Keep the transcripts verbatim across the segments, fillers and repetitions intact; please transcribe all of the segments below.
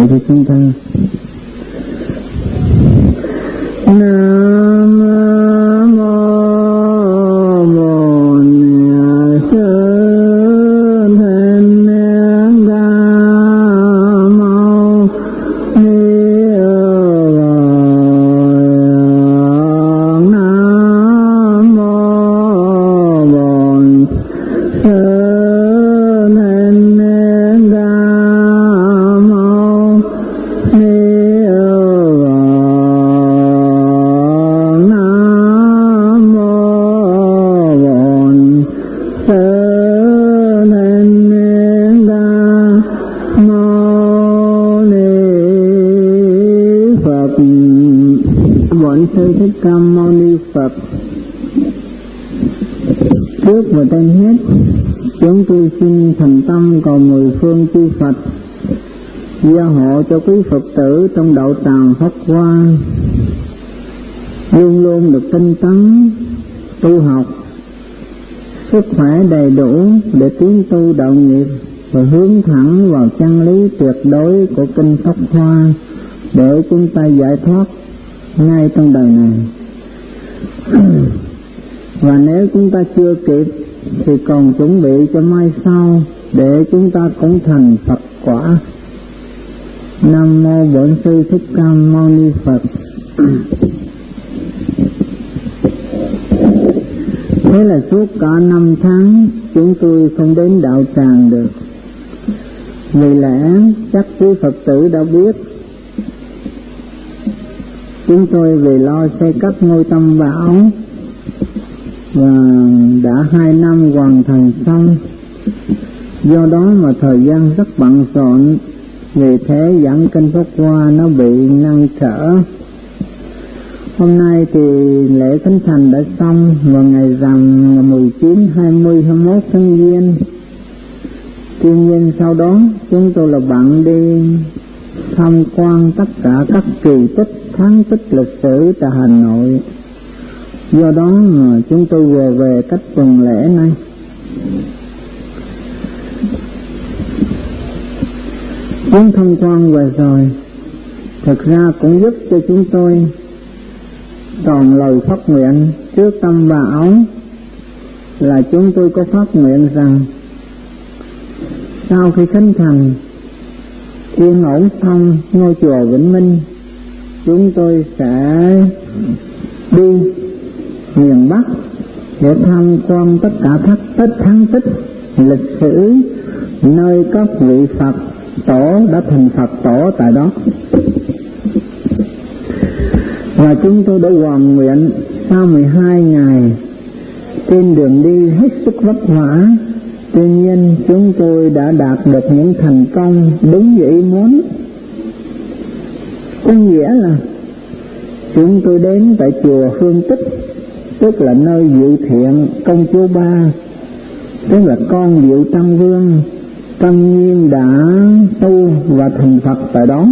lại cho chúng ta. Nam mô Bổn Sư Thích Ca Mâu Ni Phật. Nam mô Bổn Sư Sư Thích Ca Mâu Ni Phật. Trước và trên hết, chúng tôi xin thành tâm cầu mười phương chư Phật gia hộ cho quý Phật tử trong đạo tràng Pháp Hoa luôn luôn được tinh tấn tu học, sức khỏe đầy đủ để tiến tu đạo nghiệp và hướng thẳng vào chân lý tuyệt đối của kinh Pháp Hoa để chúng ta giải thoát ngay trong đời này. Và nếu chúng ta chưa kịp thì còn chuẩn bị cho mai sau để chúng ta cũng thành Phật quả. Nam mô Bổn Sư Thích Ca Mâu Ni Phật. Thế là suốt cả năm tháng chúng tôi không đến đạo tràng được. Vì lẽ chắc quý Phật tử đã biết, chúng tôi vì lo xây cất ngôi Tam Bảo và đã hai năm hoàn thành xong, do đó mà thời gian rất bận rộn, vì thế giảng kinh Pháp Hoa nó bị ngăn trở. Hôm nay thì lễ khánh thành đã xong vào ngày rằm là mười chín, hai mươi, hai mươi mốt tháng Giêng. Tuy nhiên sau đó chúng tôi là bận đi tham quan tất cả các kỳ tích, thắng tích lịch sử tại Hà Nội. Do đó mà chúng tôi vừa về cách tuần lễ này. Chuyến tham quan vừa rồi thực ra cũng giúp cho chúng tôi còn lời phát nguyện trước Tam Bảo, là chúng tôi có phát nguyện rằng sau khi khánh thành yên ổn xong ngôi chùa Vĩnh Minh, chúng tôi sẽ đi miền Bắc để tham quan tất cả các tích thắng tích lịch sử nơi các vị Phật tổ đã thành Phật tổ tại đó. Và chúng tôi đã hoàn nguyện sau mười hai ngày trên đường đi hết sức vất vả, tuy nhiên chúng tôi đã đạt được những thành công đúng như ý muốn. Có nghĩa là chúng tôi đến tại chùa Hương Tích, tức là nơi Diệu Thiện công chúa Ba, tức là con Diệu Tam Vương, tâm nhiên đã tu và thành Phật tại đó.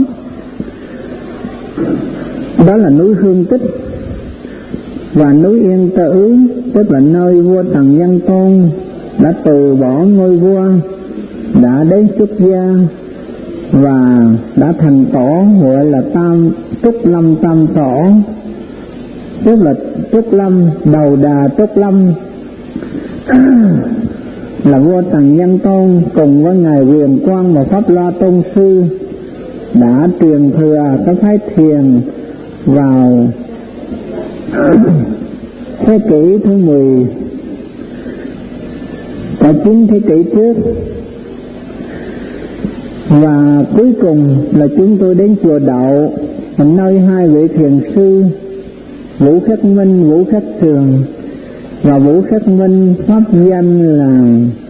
Đó là núi Hương Tích. Và núi Yên Tử, tức là nơi vua Tần Nhân Tôn đã từ bỏ ngôi vua, đã đến xuất gia và đã thành tổ, gọi là Tam Trúc Lâm Tam Tổ, tức là Trúc Lâm, đầu đà Trúc Lâm là vua Tần Nhân Tôn cùng với ngài Quyền Quang và Pháp La Tôn Sư đã truyền thừa cái Thái Thiền vào thế kỷ thứ mười, cả chín thế kỷ trước. Và cuối cùng là chúng tôi đến chùa Đậu, nơi hai vị thiền sư Vũ Khắc Minh, Vũ Khắc Trường, và Vũ Khắc Minh pháp danh là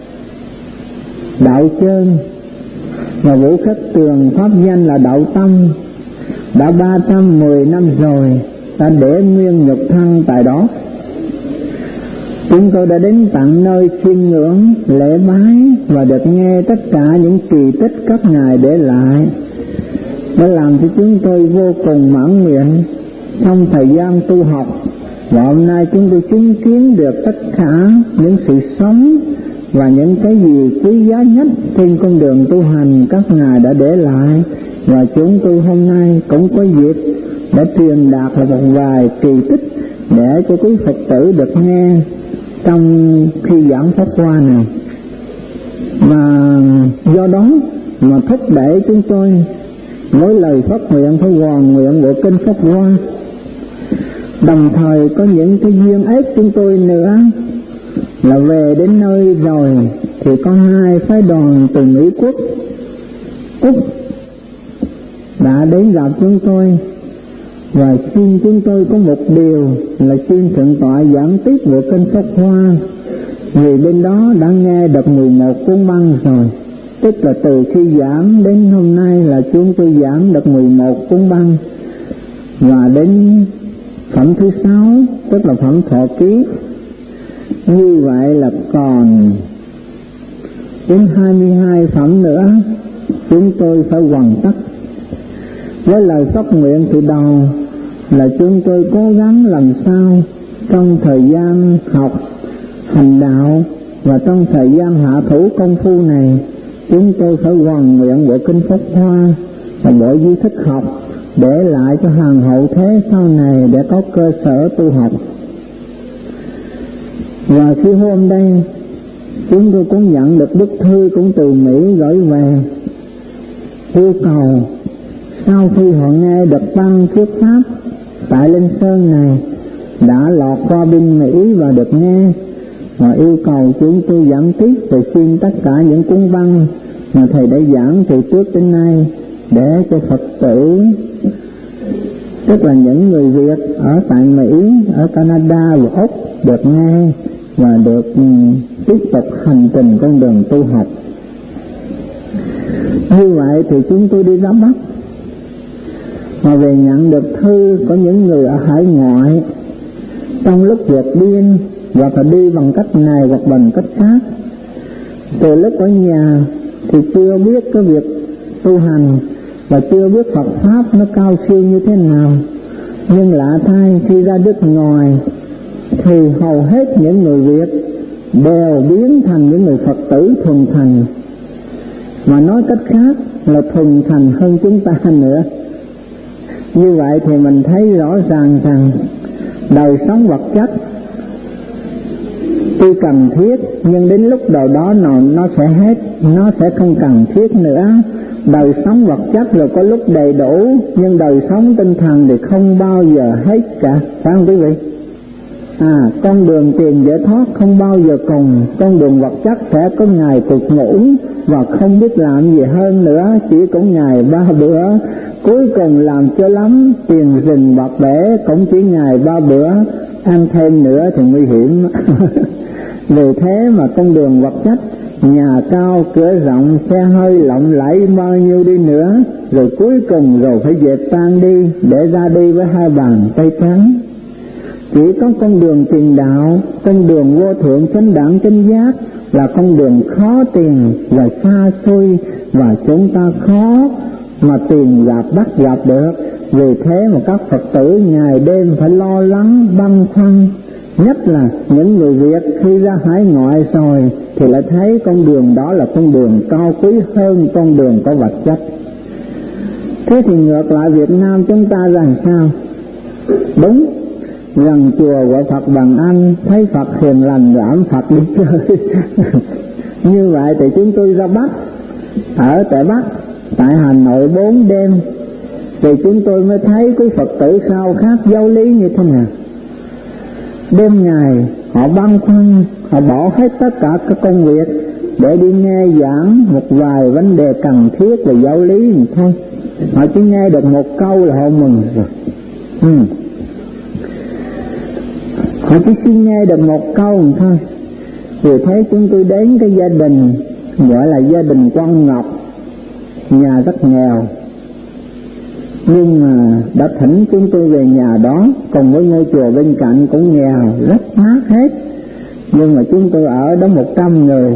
Đạo Chơn, và Vũ Khắc Trường pháp danh là Đạo Tâm, đã ba trăm mười năm rồi đã để nguyên nhục thân tại đó. Chúng tôi đã đến tận nơi chiêm ngưỡng, lễ bái và được nghe tất cả những kỳ tích các ngài để lại, đã làm cho chúng tôi vô cùng mãn nguyện trong thời gian tu học. Và hôm nay chúng tôi chứng kiến được tất cả những sự sống và những cái gì quý giá nhất trên con đường tu hành các ngài đã để lại, và chúng tôi hôm nay cũng có dịp để truyền đạt là một vài kỳ tích để cho quý Phật tử được nghe trong khi giảng pháp hoa này. Và do đó mà thúc đẩy chúng tôi với lời phát nguyện phải hoàn nguyện bộ kinh pháp hoa. Đồng thời có những cái duyên ích chúng tôi nữa là về đến nơi rồi thì có hai phái đoàn từ Mỹ Quốc Úc đã đến gặp chúng tôi và xin chúng tôi có một điều là xin thượng tọa giảng tiếp bộ kinh pháp hoa, vì bên đó đã nghe được mười một cuốn băng rồi, tức là từ khi giảng đến hôm nay là chúng tôi giảng được mười một cuốn băng, và đến phẩm thứ sáu tức là phẩm thọ ký. Như vậy là còn đến hai mươi hai phẩm nữa chúng tôi phải hoàn tất. Với lời phát nguyện từ đầu là chúng tôi cố gắng làm sao trong thời gian học hành đạo và trong thời gian hạ thủ công phu này, chúng tôi phải hoàn nguyện bộ kinh pháp hoa và bộ di thức học để lại cho hàng hậu thế sau này để có cơ sở tu học. Và khi hôm đây chúng tôi cũng nhận được bức thư cũng từ Mỹ gửi về, yêu cầu sau khi họ nghe được băng thuyết pháp tại Linh Sơn này đã lọt qua bên Mỹ và được nghe, và yêu cầu chúng tôi giảng tiếp và xin tất cả những cuốn băng mà thầy đã giảng từ trước đến nay để cho Phật tử, tức là những người Việt ở tại Mỹ, ở Canada và Úc được nghe và được um, tiếp tục hành trình con đường tu học. Như vậy thì chúng tôi đi ra Bắc mà về nhận được thư có những người ở hải ngoại trong lúc vượt biên hoặc là đi bằng cách này hoặc bằng cách khác. Từ lúc ở nhà thì chưa biết cái việc tu hành và chưa biết Phật pháp nó cao siêu như thế nào, nhưng lạ thay khi ra nước ngoài thì hầu hết những người Việt đều biến thành những người Phật tử thuần thành, mà nói cách khác là thuần thành hơn chúng ta nữa. Như vậy thì mình thấy rõ ràng rằng đời sống vật chất tuy cần thiết nhưng đến lúc nào đó nó, nó sẽ hết, nó sẽ không cần thiết nữa. Đời sống vật chất rồi có lúc đầy đủ, nhưng đời sống tinh thần thì không bao giờ hết cả, phải không quý vị? À, con đường tiền giải thoát không bao giờ cùng, con đường vật chất sẽ có ngày tụt ngủ và không biết làm gì hơn nữa, chỉ có ngày ba bữa, cuối cùng làm cho lắm, tiền rình bạc bể cũng chỉ ngày ba bữa, ăn thêm nữa thì nguy hiểm. Vì thế mà con đường vật chất, nhà cao cửa rộng, xe hơi lộng lẫy bao nhiêu đi nữa, rồi cuối cùng rồi phải dẹp tan đi để ra đi với hai bàn tay trắng. Chỉ có con đường tiền đạo, con đường vô thượng chánh đẳng chánh giác là con đường khó tìm và xa xôi, và chúng ta khó mà tìm gặp bắt gặp được. Vì thế mà các Phật tử ngày đêm phải lo lắng băn khoăn, nhất là những người Việt khi ra hải ngoại rồi thì lại thấy con đường đó là con đường cao quý hơn con đường có vật chất. Thế thì ngược lại Việt Nam chúng ta rằng sao? Đúng, gần chùa gọi Phật bằng anh, thấy Phật hiền lành giảm Phật đi chơi. Như vậy thì chúng tôi ra Bắc, ở tại Bắc, tại Hà Nội bốn đêm, thì chúng tôi mới thấy cái Phật tử khao khát giáo lý như thế nào. Đêm ngày họ băn khoăn, họ bỏ hết tất cả các công việc để đi nghe giảng một vài vấn đề cần thiết về giáo lý mà thôi. Họ chỉ nghe được một câu là họ mừng rồi. Ừ. Họ chỉ xin nghe được một câu mà thôi. Vì thế chúng tôi đến cái gia đình gọi là gia đình Quang Ngọc, nhà rất nghèo, nhưng mà đã thỉnh chúng tôi về nhà đó, cùng với ngôi chùa bên cạnh cũng nghèo, rất mát hết. Nhưng mà chúng tôi ở đó một trăm người,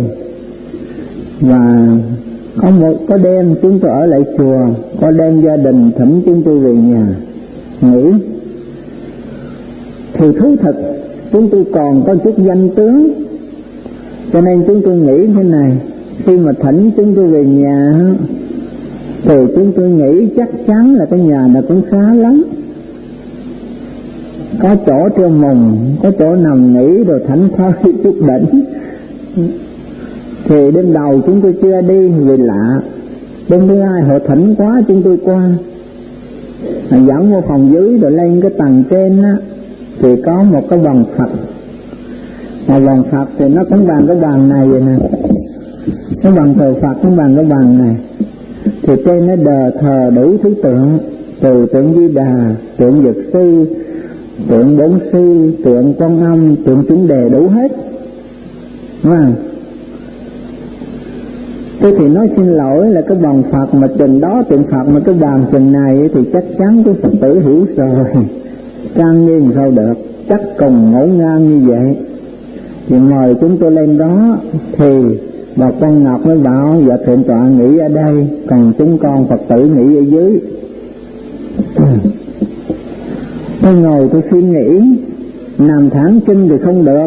và có một có đêm chúng tôi ở lại chùa, có đêm gia đình thỉnh chúng tôi về nhà nghỉ. Thì thú thật chúng tôi còn có chút danh tướng, Cho nên chúng tôi nghĩ thế này, khi mà thỉnh chúng tôi về nhà thì chúng tôi nghĩ chắc chắn là cái nhà này cũng khá lắm, có chỗ treo mùng, có chỗ nằm nghỉ rồi thảnh thơi chút đỉnh. Thì đêm đầu chúng tôi chưa đi vì lạ, đêm thứ hai họ thỉnh quá chúng tôi qua, dẫn vô phòng dưới rồi lên cái tầng trên á thì có một cái vòng Phật. Mà vòng Phật thì nó cũng bằng cái bàn này vậy nè, cái vòng thờ Phật cũng bằng cái bàn này. Thì trên nó đờ thờ đủ thứ tượng, từ tượng Di Đà, tượng Dược Sư, tượng Bổn Sư, tượng Quan Âm, tượng Chúng Đề, đủ hết. Đúng không? Thế thì nói xin lỗi là cái vòng Phật mà chừng đó tượng Phật mà cái bàn chừng này thì chắc chắn cái Phật tử hiểu rồi, trang nghiêm sao được, chắc cùng ngổn ngang như vậy. Thì mời chúng tôi lên đó thì bà con Ngọc mới bảo dạ thượng tọa nghỉ ở đây, còn chúng con Phật tử nghỉ ở dưới. Tôi ngồi tôi suy nghĩ, nằm thẳng chân thì không được.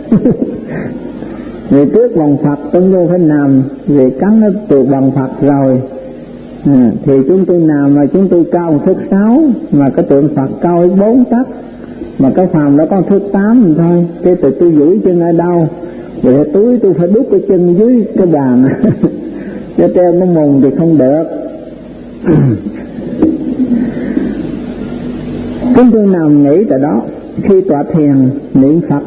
Vì trước vòng Phật tôi vô phải nằm, vì cắn nó từ vòng Phật rồi. À, thì chúng tôi nằm mà chúng tôi cao một thước sáu, mà cái tượng Phật cao bốn tấc, mà cái phòng đó có thước tám thôi. Thế từ tôi duỗi chân ở đâu, rồi túi tôi phải đút cái chân dưới cái bàn. Cho treo nó mùng thì không được. Chúng tôi nằm nghỉ tại đó, khi tọa thiền niệm Phật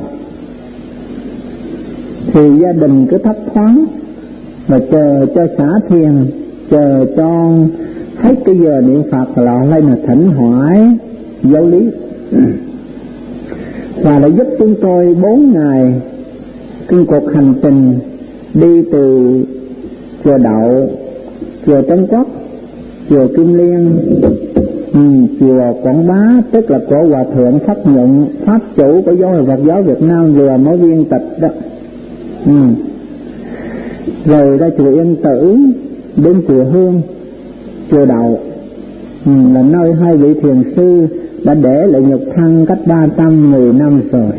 thì gia đình cứ thấp thoáng và chờ cho xả thiền, chờ cho hết cái giờ niệm Phật là lên là thỉnh hỏi giáo lý. Và đã giúp chúng tôi bốn ngày kinh cuộc hành trình đi từ chùa Đậu, chùa Trấn Quốc, chùa Kim Liên, ừ, chùa Quảng Bá, tức là của Hòa Thượng Pháp Nhuận, Pháp chủ của giáo hội Phật giáo Việt Nam vừa mới viên tịch đó. Ừ. Rồi ra chùa Yên Tử, đến chùa Hương, chùa Đậu, ừ, là nơi hai vị thiền sư đã để lại nhục thân cách ba trăm mười năm rồi.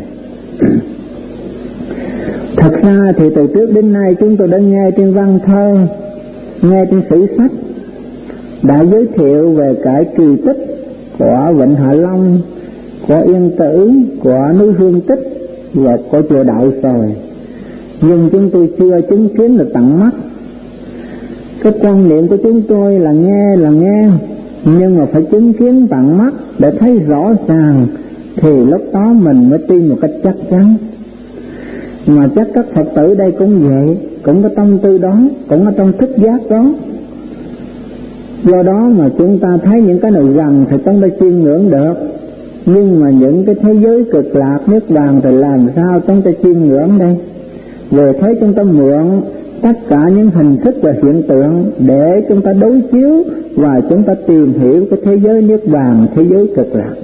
Thật ra thì từ trước đến nay chúng tôi đã nghe trên văn thơ, nghe trên sử sách đã giới thiệu về cái kỳ tích của Vịnh Hạ Long, của Yên Tử, của núi Hương Tích và của chùa Đậu rồi, nhưng chúng tôi chưa chứng kiến được tận mắt. Cái quan niệm của chúng tôi là nghe là nghe, nhưng mà phải chứng kiến tận mắt để thấy rõ ràng thì lúc đó mình mới tin một cách chắc chắn. Mà chắc các Phật tử đây cũng vậy, cũng có tâm tư đó, cũng có trong thức giác đó. Do đó mà chúng ta thấy những cái nào gần thì chúng ta chiêm ngưỡng được, nhưng mà những cái thế giới cực lạc nước vàng thì làm sao chúng ta chiêm ngưỡng đây? Về thấy chúng ta mượn tất cả những hình thức và hiện tượng để chúng ta đối chiếu và chúng ta tìm hiểu cái thế giới nước vàng, thế giới cực lạc.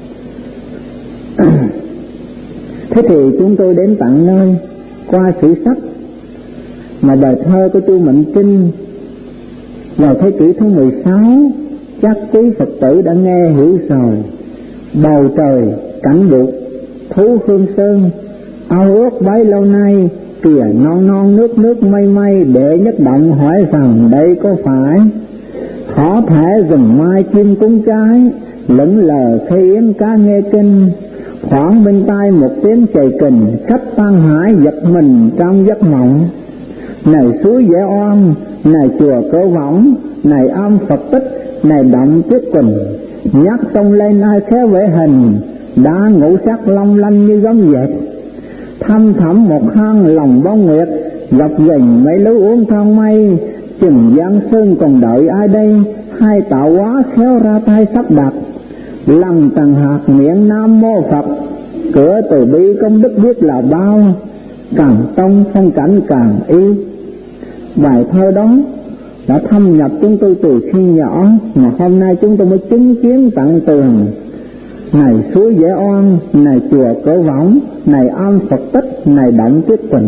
Thế thì chúng tôi đến tận nơi qua sử sách mà bài thơ của Chu Mệnh Trinh vào thế kỷ thứ mười sáu, chắc quý Phật tử đã nghe hiểu rồi. Bầu trời cảnh đục, thú hương sơn, ao ước bấy lâu nay, kìa non non nước nước mây mây, để nhất động hỏi rằng đây có phải khó thể rừng mai chim cúng trái, lững lờ khi yến cá nghe kinh, khoảng bên tai một tiếng chày kình, khách tan hải giật mình trong giấc mộng. Này suối Dẻ Oan, này chùa Cỡ Võng, này am Phật Tích, này động Tuyết Quỳnh, nhắc tông lên ai khéo vẽ hình, đã ngũ sắc long lanh như gấm dệt. Thăm thẳm một hang lòng bóng nguyệt, gặp gành mấy lối uống thang mây, chừng Giang Sơn còn đợi ai đây, hai tạo hóa khéo ra tay sắp đặt. Lăng tầng hạt miệng Nam Mô Phật, cửa từ bi công đức biết là bao, càng tông phong cảnh càng yêu. Bài thơ đó đã thâm nhập chúng tôi từ khi nhỏ, mà hôm nay chúng tôi mới chứng kiến tận tường. Này suối Dẻ Oan, này chùa Cỡ Võng, này am Phật Tích, này động Tuyết Quỳnh.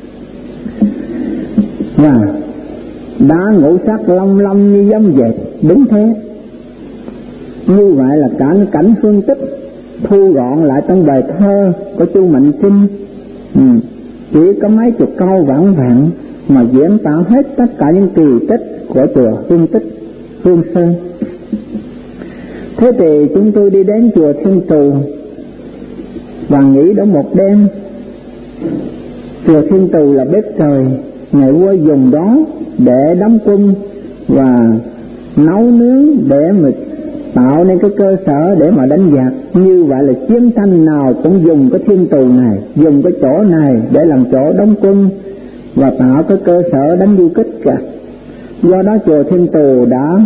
Và đã ngũ sắc long lanh như gấm dệt, đúng thế. Như vậy là cả cảnh phương tích thu gọn lại trong bài thơ của Chu Mệnh Trinh. Ừ. chỉ có mấy chục câu vãn vẹn mà diễn tả hết tất cả những kỳ tích của chùa Hương Tích, Hương Sơn. Thế thì chúng tôi đi đến chùa Thiên Tù và nghỉ đó một đêm. Chùa Thiên Tù là bếp trời, ngày vua dùng đó để đóng quân và nấu nướng để mà tạo nên cái cơ sở để mà đánh giặc. Như vậy là chiến tranh nào cũng dùng cái Thiên Tù này, dùng cái chỗ này để làm chỗ đóng quân và tạo cái cơ sở đánh du kích cả. Do đó chùa Thiên Tù đã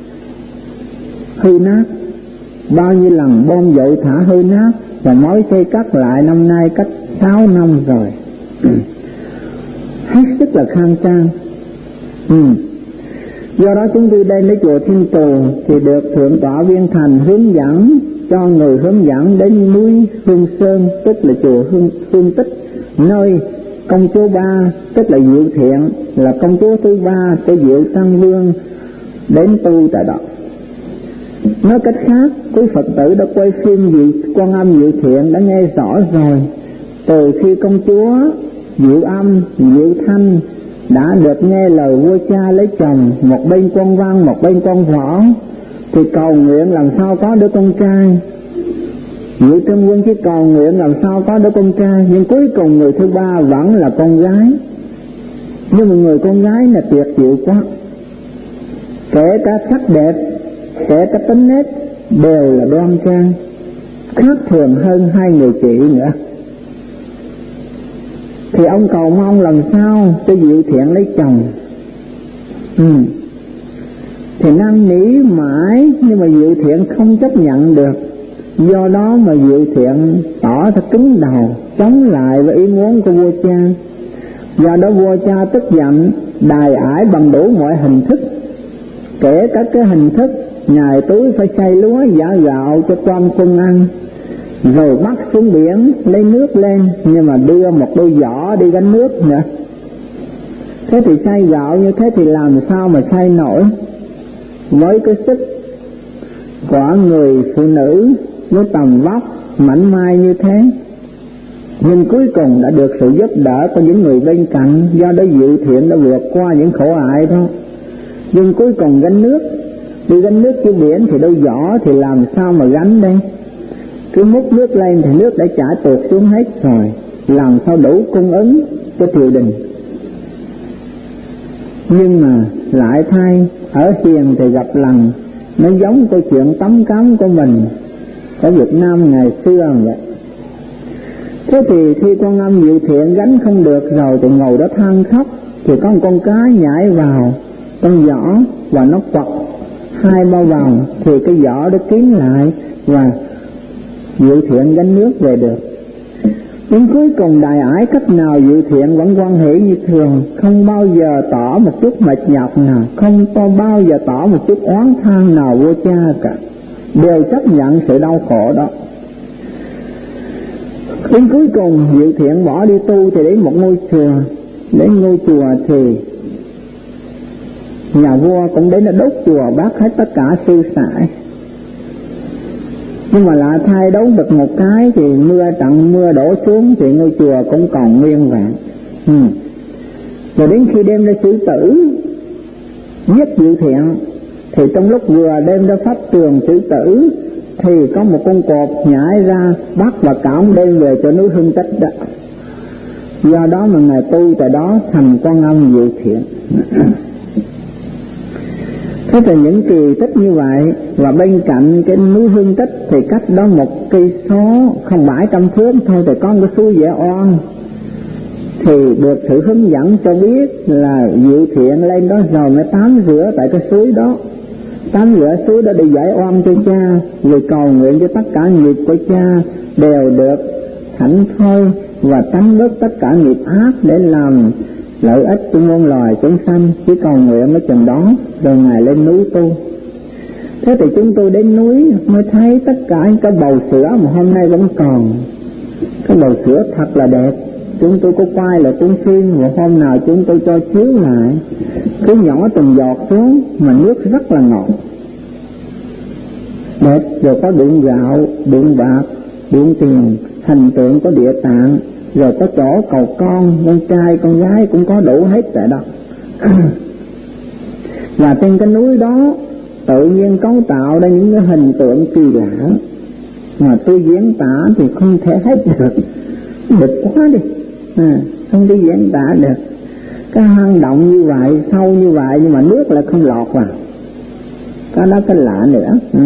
hư nát, bao nhiêu lần bom dội thả hư nát và mới xây cất lại năm nay cách sáu năm rồi. Hết sức là khang trang. ừ. Do đó chúng tôi đây lấy chùa Thiên Tù thì được Thượng tọa Viên Thành hướng dẫn cho người hướng dẫn đến núi Hương Sơn, tức là chùa Hương, Hương Tích, nơi công chúa Ba, tức là Diệu Thiện, là công chúa thứ ba của Diệu Tăng Vương đến tu tại đó. Nói cách khác, quý Phật tử đã quay phim gì Quan Âm Diệu Thiện đã nghe rõ rồi. Từ khi công chúa Diệu Âm, Diệu Thanh đã được nghe lời vua cha lấy chồng, một bên quan văn một bên quan võ, thì cầu nguyện làm sao có đứa con trai. Diệu Tương Quân chỉ cầu nguyện làm sao có đứa con trai, nhưng cuối cùng người thứ ba vẫn là con gái. Nhưng mà người con gái là tuyệt diệu quá, kể cả sắc đẹp, kể cả tính nết đều là đoan trang, khác thường hơn hai người chị nữa. Thì ông cầu mong làm sao cho Diệu Thiện lấy chồng. ừ. Thì năn nỉ mãi nhưng mà Diệu Thiện không chấp nhận được. Do đó mà Diệu Thiện tỏ ra cứng đầu, chống lại với ý muốn của vua cha. Do đó vua cha tức giận, đày ải bằng đủ mọi hình thức, kể cả cái hình thức ngài túi phải xay lúa giả gạo cho quan quân ăn, rồi bắt xuống biển lấy nước lên, nhưng mà đưa một đôi giỏ đi gánh nước nữa. Thế thì xay gạo như thế thì làm sao mà xay nổi với cái sức của người phụ nữ với tầm vóc mảnh mai như thế. Nhưng cuối cùng đã được sự giúp đỡ của những người bên cạnh, do đó Diệu Thiện đã vượt qua những khổ ải đó. Nhưng cuối cùng gánh nước, đi gánh nước trên biển thì đôi giỏ thì làm sao mà gánh đây? Cứ múc nước lên thì nước đã chảy tuột xuống hết rồi, làm sao đủ cung ứng cho triều đình. Nhưng mà lại thay ở Hiền thì gặp lần, nó giống câu chuyện tắm cám của mình ở Việt Nam ngày xưa vậy. Thế thì khi Quan Âm Diệu Thiện gánh không được rồi thì ngồi đó than khóc, thì có một con cá nhảy vào con giỏ và nó quật hai bao vòng, thì cái giỏ đó kín lại và Diệu Thiện gánh nước về được. Nhưng cuối cùng đài ải cách nào Diệu Thiện vẫn quan hệ như thường, không bao giờ tỏ một chút mệt nhọc nào, không bao giờ tỏ một chút oán than nào vua cha cả, đều chấp nhận sự đau khổ đó. Đến cuối cùng Diệu Thiện bỏ đi tu thì đến một ngôi chùa. Đến ngôi chùa thì nhà vua cũng đến là đốt chùa, bắt hết tất cả sư sãi. Nhưng mà lạ thay đấu được một cái thì mưa trận mưa đổ xuống thì ngôi chùa cũng còn nguyên vẹn. ừ. Rồi đến khi đem ra xử tử giết Diệu Thiện thì trong lúc vừa đem ra pháp trường xử tử thì có một con cọp nhảy ra bắt và cõng đem về cho núi Hương Tích đó. Do đó mà ngài tu tại đó thành Quan Âm Diệu Thiện. Thế thì những kỳ tích như vậy, và bên cạnh cái núi Hương Tích thì cách đó một cây số không bảy trăm thước thôi thì có một cái suối Dẻ Oan, thì được sự hướng dẫn cho biết là Diệu Thiện lên đó rồi mới tắm rửa tại cái suối đó, tắm rửa suối đó để giải oan cho cha, rồi cầu nguyện cho tất cả nghiệp của cha đều được thảnh thơi và tắm bớt tất cả nghiệp ác để làm lợi ích cho muôn loài chúng sanh. Chỉ cầu nguyện ở chừng đó rồi ngài lên núi tu. Thế thì chúng tôi đến núi mới thấy tất cả cái bầu sữa mà hôm nay vẫn còn, cái bầu sữa thật là đẹp. Chúng tôi có quay lại cuốn phim và hôm nào chúng tôi cho chiếu lại, cứ nhỏ từng giọt xuống mà nước rất là ngọt đẹp. Rồi có điện gạo, điện bạc, điện tiền, hình tượng có địa tạng, rồi có chỗ cầu con, con trai con gái cũng có đủ hết tại đó. Và trên cái núi đó tự nhiên cấu tạo ra những cái hình tượng kỳ lạ mà tôi diễn tả thì không thể hết được, được quá đi, à, không đi diễn tả được. Cái hang động như vậy, sâu như vậy nhưng mà nước lại không lọt vào, cái đó cái lạ nữa. Ừ.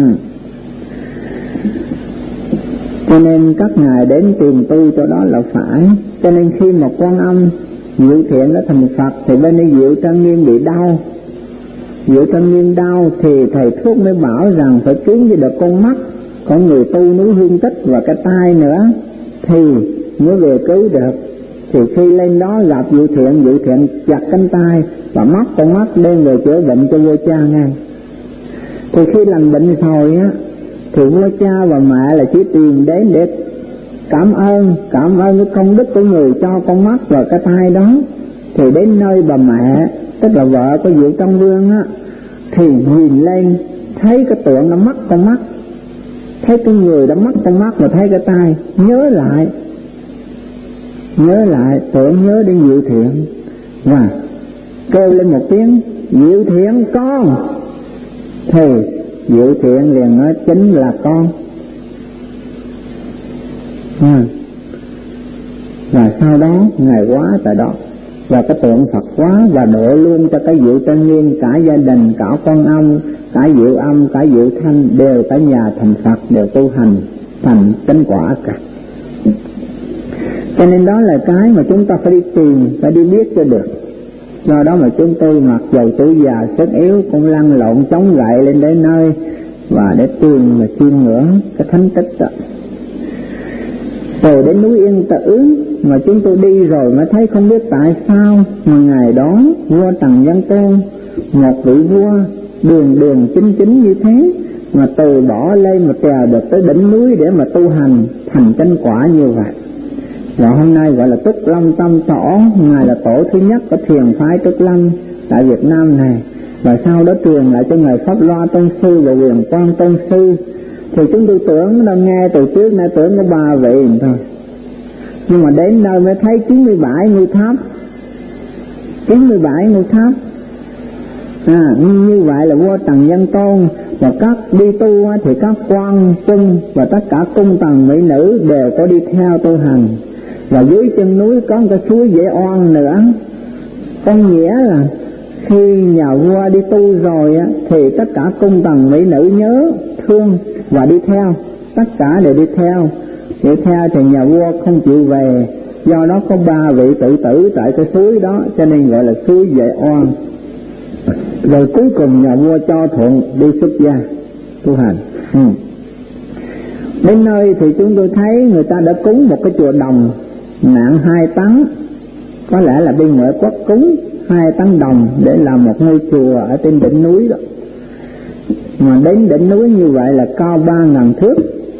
Cho nên các ngài đến tìm tôi chỗ đó là phải. Cho nên khi mà Quan Âm Diệu Thiện đã thành Phật thì bên đây Diệu Trang Nghiêm bị đau. Diệu Trang Nghiêm đau thì thầy thuốc mới bảo rằng phải kiếm cho được con mắt, con người tu núi Hương Tích và cái tai nữa thì mới về cứu được. Thì khi lên đó gặp Diệu Thiện, Diệu Thiện chặt cánh tay và móc con mắt đem về chữa bệnh cho vua cha ngay. Thì khi lành bệnh rồi á thì vua cha và mẹ là chỉ tìm đến để cảm ơn, cảm ơn cái công đức của người cho con mắt và cái tai đó. Thì đến nơi bà mẹ, tức là vợ của Diệu Trong Vương á, thì nhìn lên thấy cái tượng đã mất con mắt, thấy cái người đã mất con mắt và thấy cái tai, nhớ lại, nhớ lại, tưởng nhớ đến Diệu Thiện và kêu lên một tiếng Diệu Thiện con. Thì Diệu Thiện liền nói chính là con. À. Và sau đó Ngài quá tại đó và cái tượng Phật quá và độ luôn cho cái Diệu Trang Nghiêm, cả gia đình, cả Quan Âm, cả Diệu Âm, cả Diệu Thanh đều cả nhà thành Phật, đều tu hành thành chánh quả cả. Cho nên đó là cái mà chúng ta phải đi tìm, phải đi biết cho được. Do đó mà chúng tôi mặc dầu tuổi già sức yếu cũng lăn lộn chống gậy lên đến nơi và để tìm và chiêm ngưỡng cái thánh tích đó. Rồi đến núi Yên Tử mà chúng tôi đi rồi mới thấy không biết tại sao mà ngày đó vua Trần Nhân Tôn, một vị vua đường đường chính chính như thế mà từ bỏ lên mà trèo được tới đỉnh núi để mà tu hành thành chánh quả như vậy. Và hôm nay gọi là Trúc Lâm Tâm Tổ, Ngài là tổ thứ nhất của thiền phái Trúc Lâm tại Việt Nam này. Và sau đó truyền lại cho Ngài Pháp Loa Tôn Sư và Quyền Quang Tôn Sư. Thì chúng tôi tưởng đã nghe từ trước nay tưởng có ba vị thôi. Nhưng mà đến nơi mới thấy chín mươi bảy ngôi tháp, chín mươi bảy ngôi tháp. À, như vậy là vua Trần Nhân Tôn và các đi tu thì các quan cung và tất cả cung tần mỹ nữ đều có đi theo tu hành. Và dưới chân núi có một cái suối Dễ Oan nữa. Có nghĩa là khi nhà vua đi tu rồi á, thì tất cả cung tần mỹ nữ nhớ thương và đi theo, tất cả đều đi theo. Đi theo thì nhà vua không chịu về, do đó có ba vị tự tử tại cái suối đó, cho nên gọi là suối Dễ Oan. Rồi cuối cùng nhà vua cho thuận đi xuất gia tu hành. Ừ. Đến nơi thì chúng tôi thấy người ta đã cúng một cái chùa đồng nặng hai tấn, có lẽ là bên Ngoại Quốc cúng hai tấn đồng để làm một ngôi chùa ở trên đỉnh núi đó. Mà đến đỉnh núi như vậy là cao ba ngàn thước,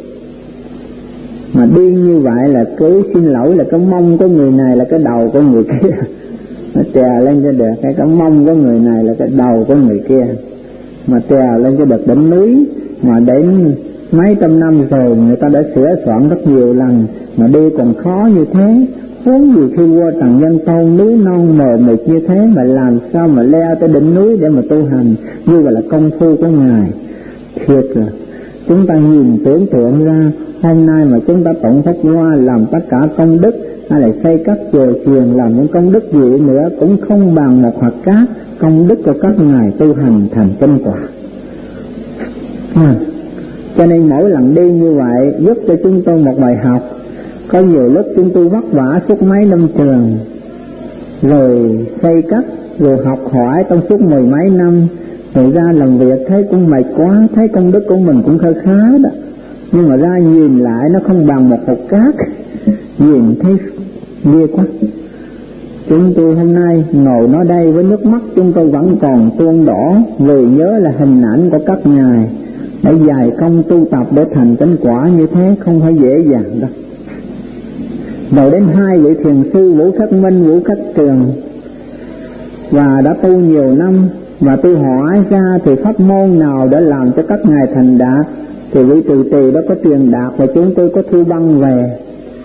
mà đi như vậy là cứ xin lỗi là cái mông của người này là cái đầu của người kia, nó trèo lên cho được. Cái cái mông của người này là cái đầu của người kia, mà trèo lên cho được đỉnh núi. Mà đến mấy trăm năm rồi người ta đã sửa soạn rất nhiều lần, mà đi còn khó như thế. Huống gì khi vua Trần Nhân Tôn núi non mờ mịt như thế mà làm sao mà leo tới đỉnh núi để mà tu hành, như vậy là công phu của Ngài. Thiệt là chúng ta nhìn tưởng tượng ra, hôm nay mà chúng ta tụng Pháp Hoa làm tất cả công đức, hay là xây các chùa chiền làm những công đức gì nữa cũng không bằng một hạt cát công đức của các ngài tu hành thành chánh quả. À, cho nên mỗi lần đi như vậy giúp cho chúng tôi một bài học. Có nhiều lúc chúng tôi vất vả suốt mấy năm trường, rồi xây cất, rồi học hỏi trong suốt mười mấy năm, rồi ra làm việc thấy cũng mệt quá, thấy công đức của mình cũng khá khá đó, nhưng mà ra nhìn lại nó không bằng một hột cát, nhìn thấy ghê quá. Chúng tôi hôm nay ngồi nói đây với nước mắt chúng tôi vẫn còn tuôn đỏ, vì nhớ là hình ảnh của các ngài đã dài công tu tập để thành chánh quả như thế không phải dễ dàng đâu. Rồi đến hai vị thiền sư Vũ Khắc Minh, Vũ Khắc Trường, và đã tu nhiều năm, và tôi hỏi ra thì pháp môn nào để làm cho các ngài thành đạt, thì vị trụ trì đó có truyền đạt và chúng tôi có thu băng về.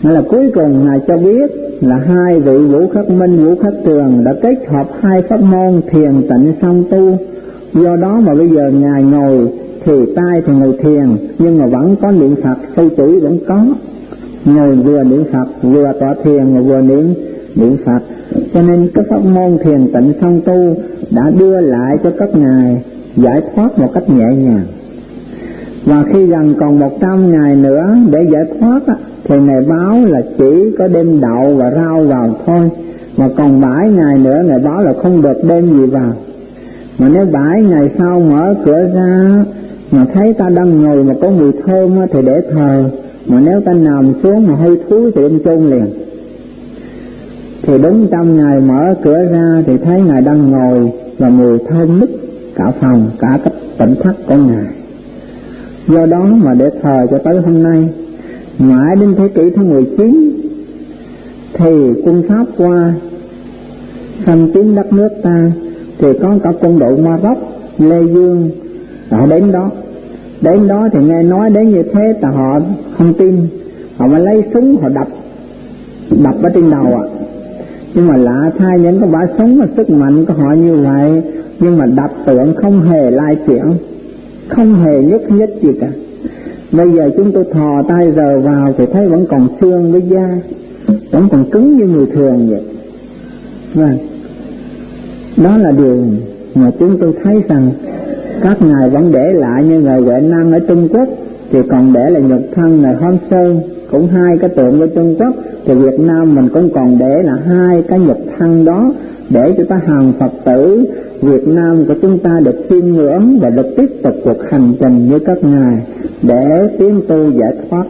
Đó là cuối cùng Ngài cho biết là hai vị Vũ Khắc Minh, Vũ Khắc Trường đã kết hợp hai pháp môn thiền tịnh song tu. Do đó mà bây giờ Ngài ngồi thì tay thì ngồi thiền, nhưng mà vẫn có niệm Phật, sư chỉ vẫn có. Ngồi vừa niệm Phật, vừa tọa thiền, mà vừa niệm niệm Phật. Cho nên cái pháp môn thiền tịnh song tu đã đưa lại cho các ngài giải thoát một cách nhẹ nhàng. Và khi gần còn một trăm ngày nữa để giải thoát á, thì Ngài báo là chỉ có đem đậu và rau vào thôi. Mà còn bảy ngày nữa Ngài báo là không được đem gì vào. Mà nếu bảy ngày sau mở cửa ra mà thấy ta đang ngồi mà có mùi thơm á, thì để thờ. Mà nếu ta nằm xuống mà hơi thúi thì đem chôn liền. Thì đúng trăm ngày mở cửa ra thì thấy Ngài đang ngồi và mùi thơm nức cả phòng, cả cái tỉnh thất của Ngài. Do đó mà để thờ cho tới hôm nay, mãi đến thế kỷ thứ mười chín thì quân Pháp qua xâm chiếm đất nước ta, thì có cả quân đội Maroc, Lê Dương họ đến đó. Đến đó thì nghe nói đến như thếแต่họ không tin, họ mới lấy súng họ đập đập ở trên đầu ạ. À. Nhưng mà lạ thay, những cái bả súng và sức mạnh của họ như vậy, nhưng mà đập tượng không hề lai chuyển, không hề nhúc nhích gì cả. Bây giờ chúng tôi thò tay rờ vào thì thấy vẫn còn xương với da, vẫn còn cứng như người thường vậy. Vâng, đó là điều mà chúng tôi thấy rằng các ngài vẫn để lại. Như ngài Huệ Năng ở Trung Quốc thì còn để lại nhục thân ngài Hoan Sơn, cũng hai cái tượng của Trung Quốc. Thì Việt Nam mình cũng còn để là hai cái nhục thân đó, để cho ta hàng Phật tử Việt Nam của chúng ta được chiêm ngưỡng và được tiếp tục cuộc hành trình như các ngài để tiến tu giải thoát.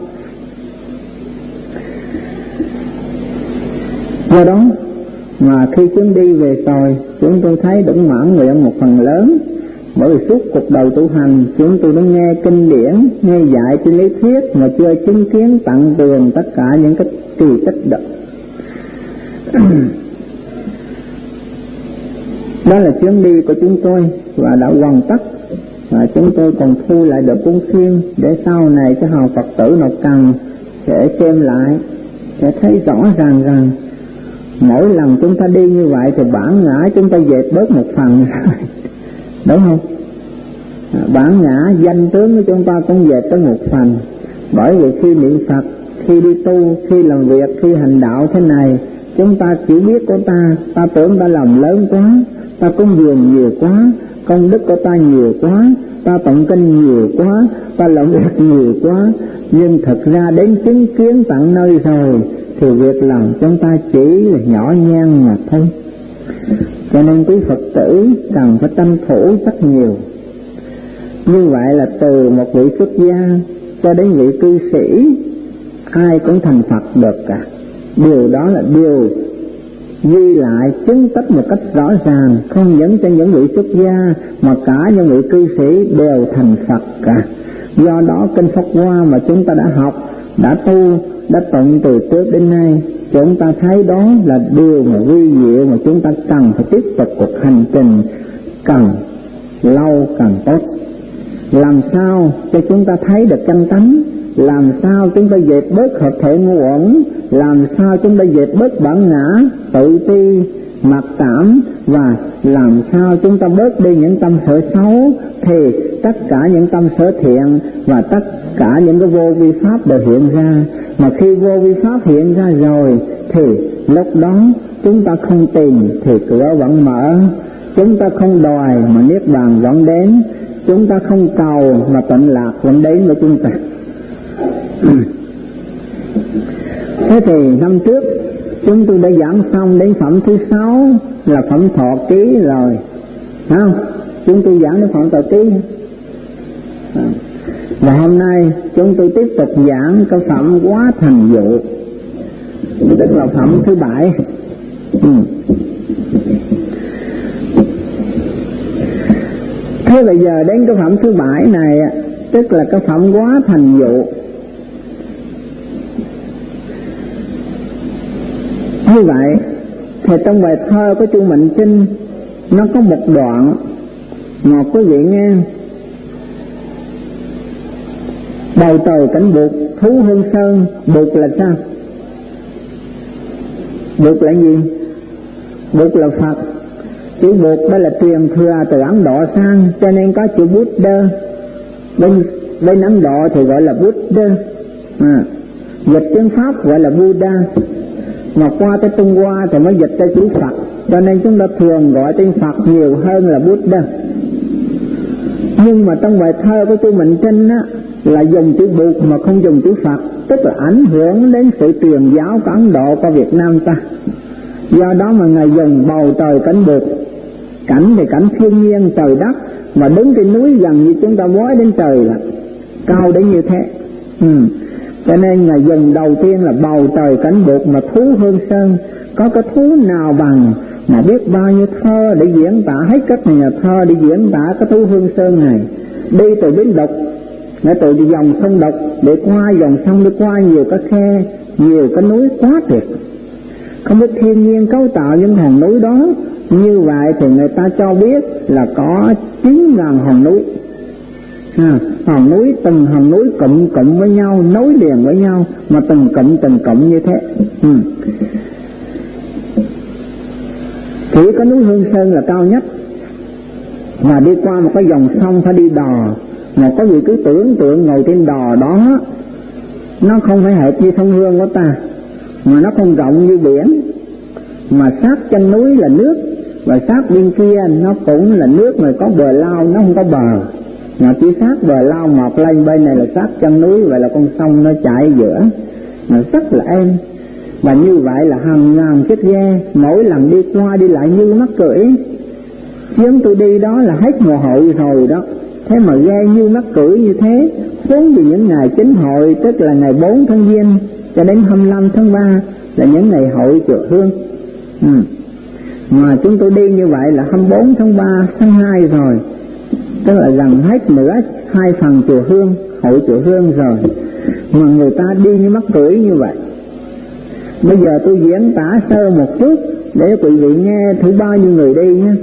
Do đó mà khi chúng đi về rồi, chúng tôi thấy đúng mãn nguyện một phần lớn. Bởi vì suốt cuộc đời tu hành chúng tôi đã nghe kinh điển, nghe dạy trên lý thuyết mà chưa chứng kiến tận tường tất cả những cái kỳ tích đó. Đó là chuyến đi của chúng tôi và đã hoàn tất. Và chúng tôi còn thu lại được cuốn phim để sau này cho hào Phật tử nào cần sẽ xem lại, sẽ thấy rõ ràng rằng mỗi lần chúng ta đi như vậy thì bản ngã chúng ta dẹp bớt một phần. Đúng không? Bản ngã danh tướng của chúng ta cũng dẹp tới một phần. Bởi vì khi niệm Phật, khi đi tu, khi làm việc, khi hành đạo thế này, chúng ta chỉ biết của ta, ta tưởng ta làm lớn quá, ta cúng dường nhiều quá, công đức của ta nhiều quá, ta tụng kinh nhiều quá, ta làm việc nhiều quá. Nhưng thật ra đến chứng kiến tận nơi rồi thì việc làm chúng ta chỉ là nhỏ nhen mà thôi. Cho nên quý Phật tử cần phải tranh thủ rất nhiều. Như vậy là từ một vị xuất gia cho đến vị cư sĩ, ai cũng thành Phật được cả. Điều đó là điều ghi lại chứng tích một cách rõ ràng, không những cho những vị xuất gia mà cả những vị cư sĩ đều thành Phật cả. Do đó kinh Pháp Hoa mà chúng ta đã học, đã tu, đã tụng từ trước đến nay, chúng ta thấy đó là điều mà vi diệu mà chúng ta cần phải tiếp tục cuộc hành trình càng lâu càng tốt. Làm sao cho chúng ta thấy được chân tánh, làm sao chúng ta dẹp bớt hợp thể ngu uẩn, làm sao chúng ta dẹp bớt bản ngã, tự ti, mặc cảm, và làm sao chúng ta bớt đi những tâm sở xấu, thì tất cả những tâm sở thiện và tất cả những cái vô vi pháp đều hiện ra. Mà khi vô vi pháp hiện ra rồi thì lúc đó chúng ta không tìm thì cửa vẫn mở, chúng ta không đòi mà niết bàn vẫn đến, chúng ta không cầu mà tịnh lạc vẫn đến với chúng ta. Thế thì năm trước chúng tôi đã giảng xong đến phẩm thứ sáu là phẩm thọ ký rồi, phải không? Chúng tôi giảng đến phẩm thọ ký. Và hôm nay chúng tôi tiếp tục giảng cái phẩm quá thành dụ, tức là phẩm thứ bảy. Ừ. Thế bây giờ đến cái phẩm thứ bảy này, tức là cái phẩm quá thành dụ. Như vậy thì trong bài thơ của Chu Mệnh Trinh nó có một đoạn mà quý vị nghe: đầu trời cảnh buộc thú hương sơn. Buộc là sao? Bụt là gì? Bụt là Phật. Chữ Bụt đó là truyền thừa từ Ấn Độ sang, cho nên có chữ Buddha. Bên, bên Ấn Độ thì gọi là Buddha, à, dịch tiếng Pháp gọi là Buddha, mà qua tới Trung Hoa thì mới dịch ra chữ Phật, cho nên chúng ta thường gọi tên Phật nhiều hơn là Buddha. Nhưng mà trong bài thơ của tôi Mạnh Trinh á, là dùng chữ Bụt mà không dùng chữ Phật, tức là ảnh hưởng đến sự truyền giáo của Ấn Độ qua Việt Nam ta. Do đó mà Ngài dùng bầu trời cảnh Bụt. Cảnh thì cảnh thiên nhiên trời đất, mà đứng trên núi gần như chúng ta vói đến trời là cao đến như thế. ừ. Cho nên Ngài dùng đầu tiên là bầu trời cảnh Bụt mà thú hương sơn. Có cái thú nào bằng mà biết bao nhiêu thơ để diễn tả, hết các nhà thơ để diễn tả cái thú hương sơn này. Đi từ Bến Đục, để từ dòng sông Đục, để qua dòng sông, đi qua nhiều cái khe, nhiều cái núi quá tuyệt. Không biết thiên nhiên cấu tạo những hòn núi đó. Như vậy thì người ta cho biết là có chín ngàn hòn núi. à, Hòn núi, từng hòn núi cụm cụm với nhau, nối liền với nhau, mà từng cụm từng cụm như thế. ừ. Chỉ có núi Hương Sơn là cao nhất, mà đi qua một cái dòng sông phải đi đò. Mà có vị cứ tưởng tượng ngồi trên đò đó, nó không phải hệt như sông Hương của ta, mà nó không rộng như biển, mà sát chân núi là nước, và sát bên kia nó cũng là nước mà có bờ lao, nó không có bờ, mà chỉ sát bờ lao mọc lên. Bên này là sát chân núi, vậy là con sông nó chảy giữa, mà rất là êm. Và như vậy là hàng ngàn chiếc ghe mỗi lần đi qua đi lại như mắc cưỡi. Chuyến tôi đi đó là hết mùa hội rồi đó, thế mà ghe như mắc cưỡi như thế. Vốn vì những ngày chính hội, tức là ngày bốn tháng Giêng cho đến hai mươi lăm tháng ba là những ngày hội chùa Hương. ừ. Mà chúng tôi đi như vậy là hai mươi bốn tháng ba, tháng hai rồi, tức là gần hết nữa hai phần chùa Hương, hội chùa Hương rồi, mà người ta đi như mắc cưỡi như vậy. Bây giờ tôi diễn tả sơ một chút để quý vị nghe thử bao nhiêu người đi nhé.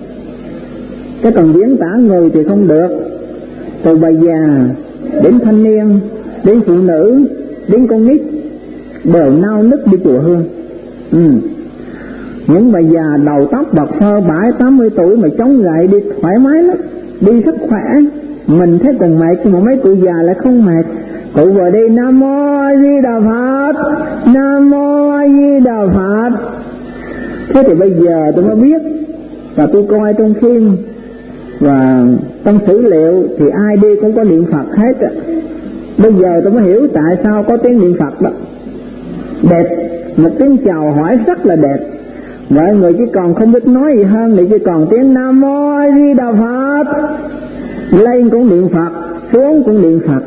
Cái còn diễn tả người thì không được. Từ bà già đến thanh niên, đến phụ nữ, đến con nít đều nao nức đi chùa Hương. ừ. Những bà già đầu tóc bạc phơ bảy tám mươi tuổi mà chống gậy đi thoải mái lắm, đi rất khỏe. Mình thấy còn mệt, mà mấy cụ già lại không mệt. Cụ vừa đi Nam Mô A Di Đà Phật, Nam Mô A Di Đà Phật. Thế thì bây giờ tôi mới biết, và tôi coi trong phim và trong sử liệu thì ai đi cũng có niệm Phật hết. Bây giờ tôi mới hiểu tại sao có tiếng niệm Phật đó. Đẹp, một tiếng chào hỏi rất là đẹp. Mọi người chỉ còn không biết nói gì hơn thì chỉ còn tiếng Nam Mô A Di Đà Phật. Lên cũng niệm Phật, xuống cũng niệm Phật.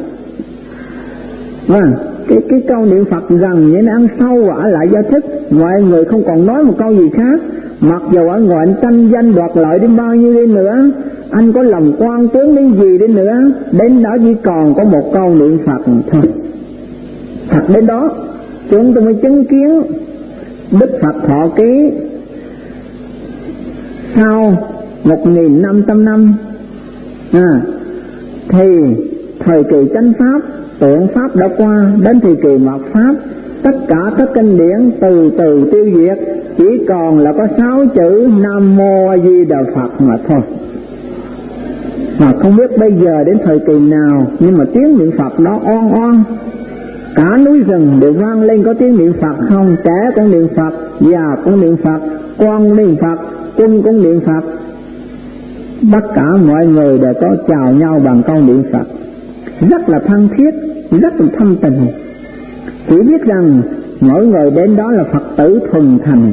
Vâng, cái, cái câu niệm Phật rằng như nó ăn sâu và ở lại do thức. Mọi người không còn nói một câu gì khác. Mặc dù ở ngoài anh tranh danh đoạt lợi đến bao nhiêu đi nữa, anh có lòng quan tướng đến gì đi nữa, đến đó chỉ còn có một câu niệm Phật thôi. Thật đến đó chúng tôi mới chứng kiến Đức Phật thọ ký sau một nghìn năm trăm năm. à, Thì thời kỳ chánh Pháp, tượng Pháp đã qua, đến thời kỳ mạt Pháp, tất cả các kinh điển từ từ tiêu diệt, chỉ còn là có sáu chữ Nam Mô A Di Đà Phật mà thôi. Mà không biết bây giờ đến thời kỳ nào, nhưng mà tiếng niệm Phật đó oan oan, cả núi rừng đều vang lên có tiếng niệm Phật không. Trẻ cũng niệm Phật, già cũng niệm Phật, con niệm Phật, quân cũng niệm Phật. Tất cả mọi người đều có chào nhau bằng câu niệm Phật, rất là thân thiết, rất là thâm tình. Chỉ biết rằng mỗi người đến đó là Phật tử thuần thành.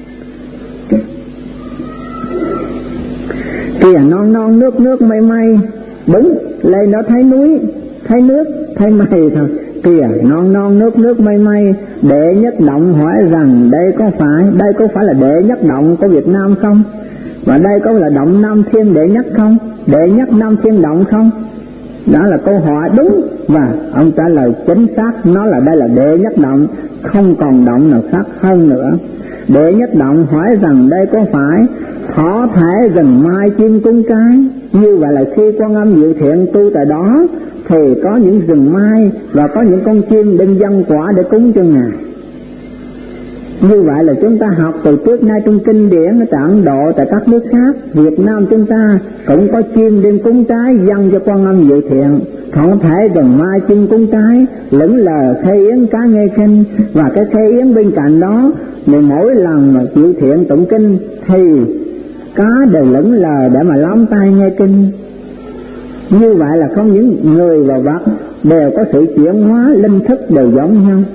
Kìa non non nước nước mây mây, đúng, lên đó thấy núi, thấy nước, thấy mây thôi. Kìa non non nước nước mây mây, đệ nhất động hỏi rằng đây có phải, đây có phải là đệ nhất động của Việt Nam không? Và đây có là động Nam Thiên đệ nhất không? Đệ nhất Nam Thiên động không? Đó là câu hỏi đúng, và ông trả lời chính xác, nó là đây là đệ nhất động, không còn động nào khác hơn nữa. Đệ nhất động hỏi rằng đây có phải thỏ thể rừng mai chim cung cái. Như vậy là khi Quan Âm Diệu Thiện tu tại đó thì có những rừng mai và có những con chim đem dâng quả để cúng cho Ngài. Như vậy là chúng ta học từ trước nay trong kinh điển ở tại Ấn Độ, tại các nước khác. Việt Nam chúng ta cũng có chim đêm cúng trái dâng cho Quan Âm Dự Thiện, không thể đừng mai chim cúng trái lững lờ khai yến cá nghe kinh. Và cái khai yến bên cạnh đó, thì mỗi lần mà Dự Thiện tụng kinh thì cá đều lững lờ để mà lóng tai nghe kinh. Như vậy là không những người và vật đều có sự chuyển hóa, linh thức đều giống nhau.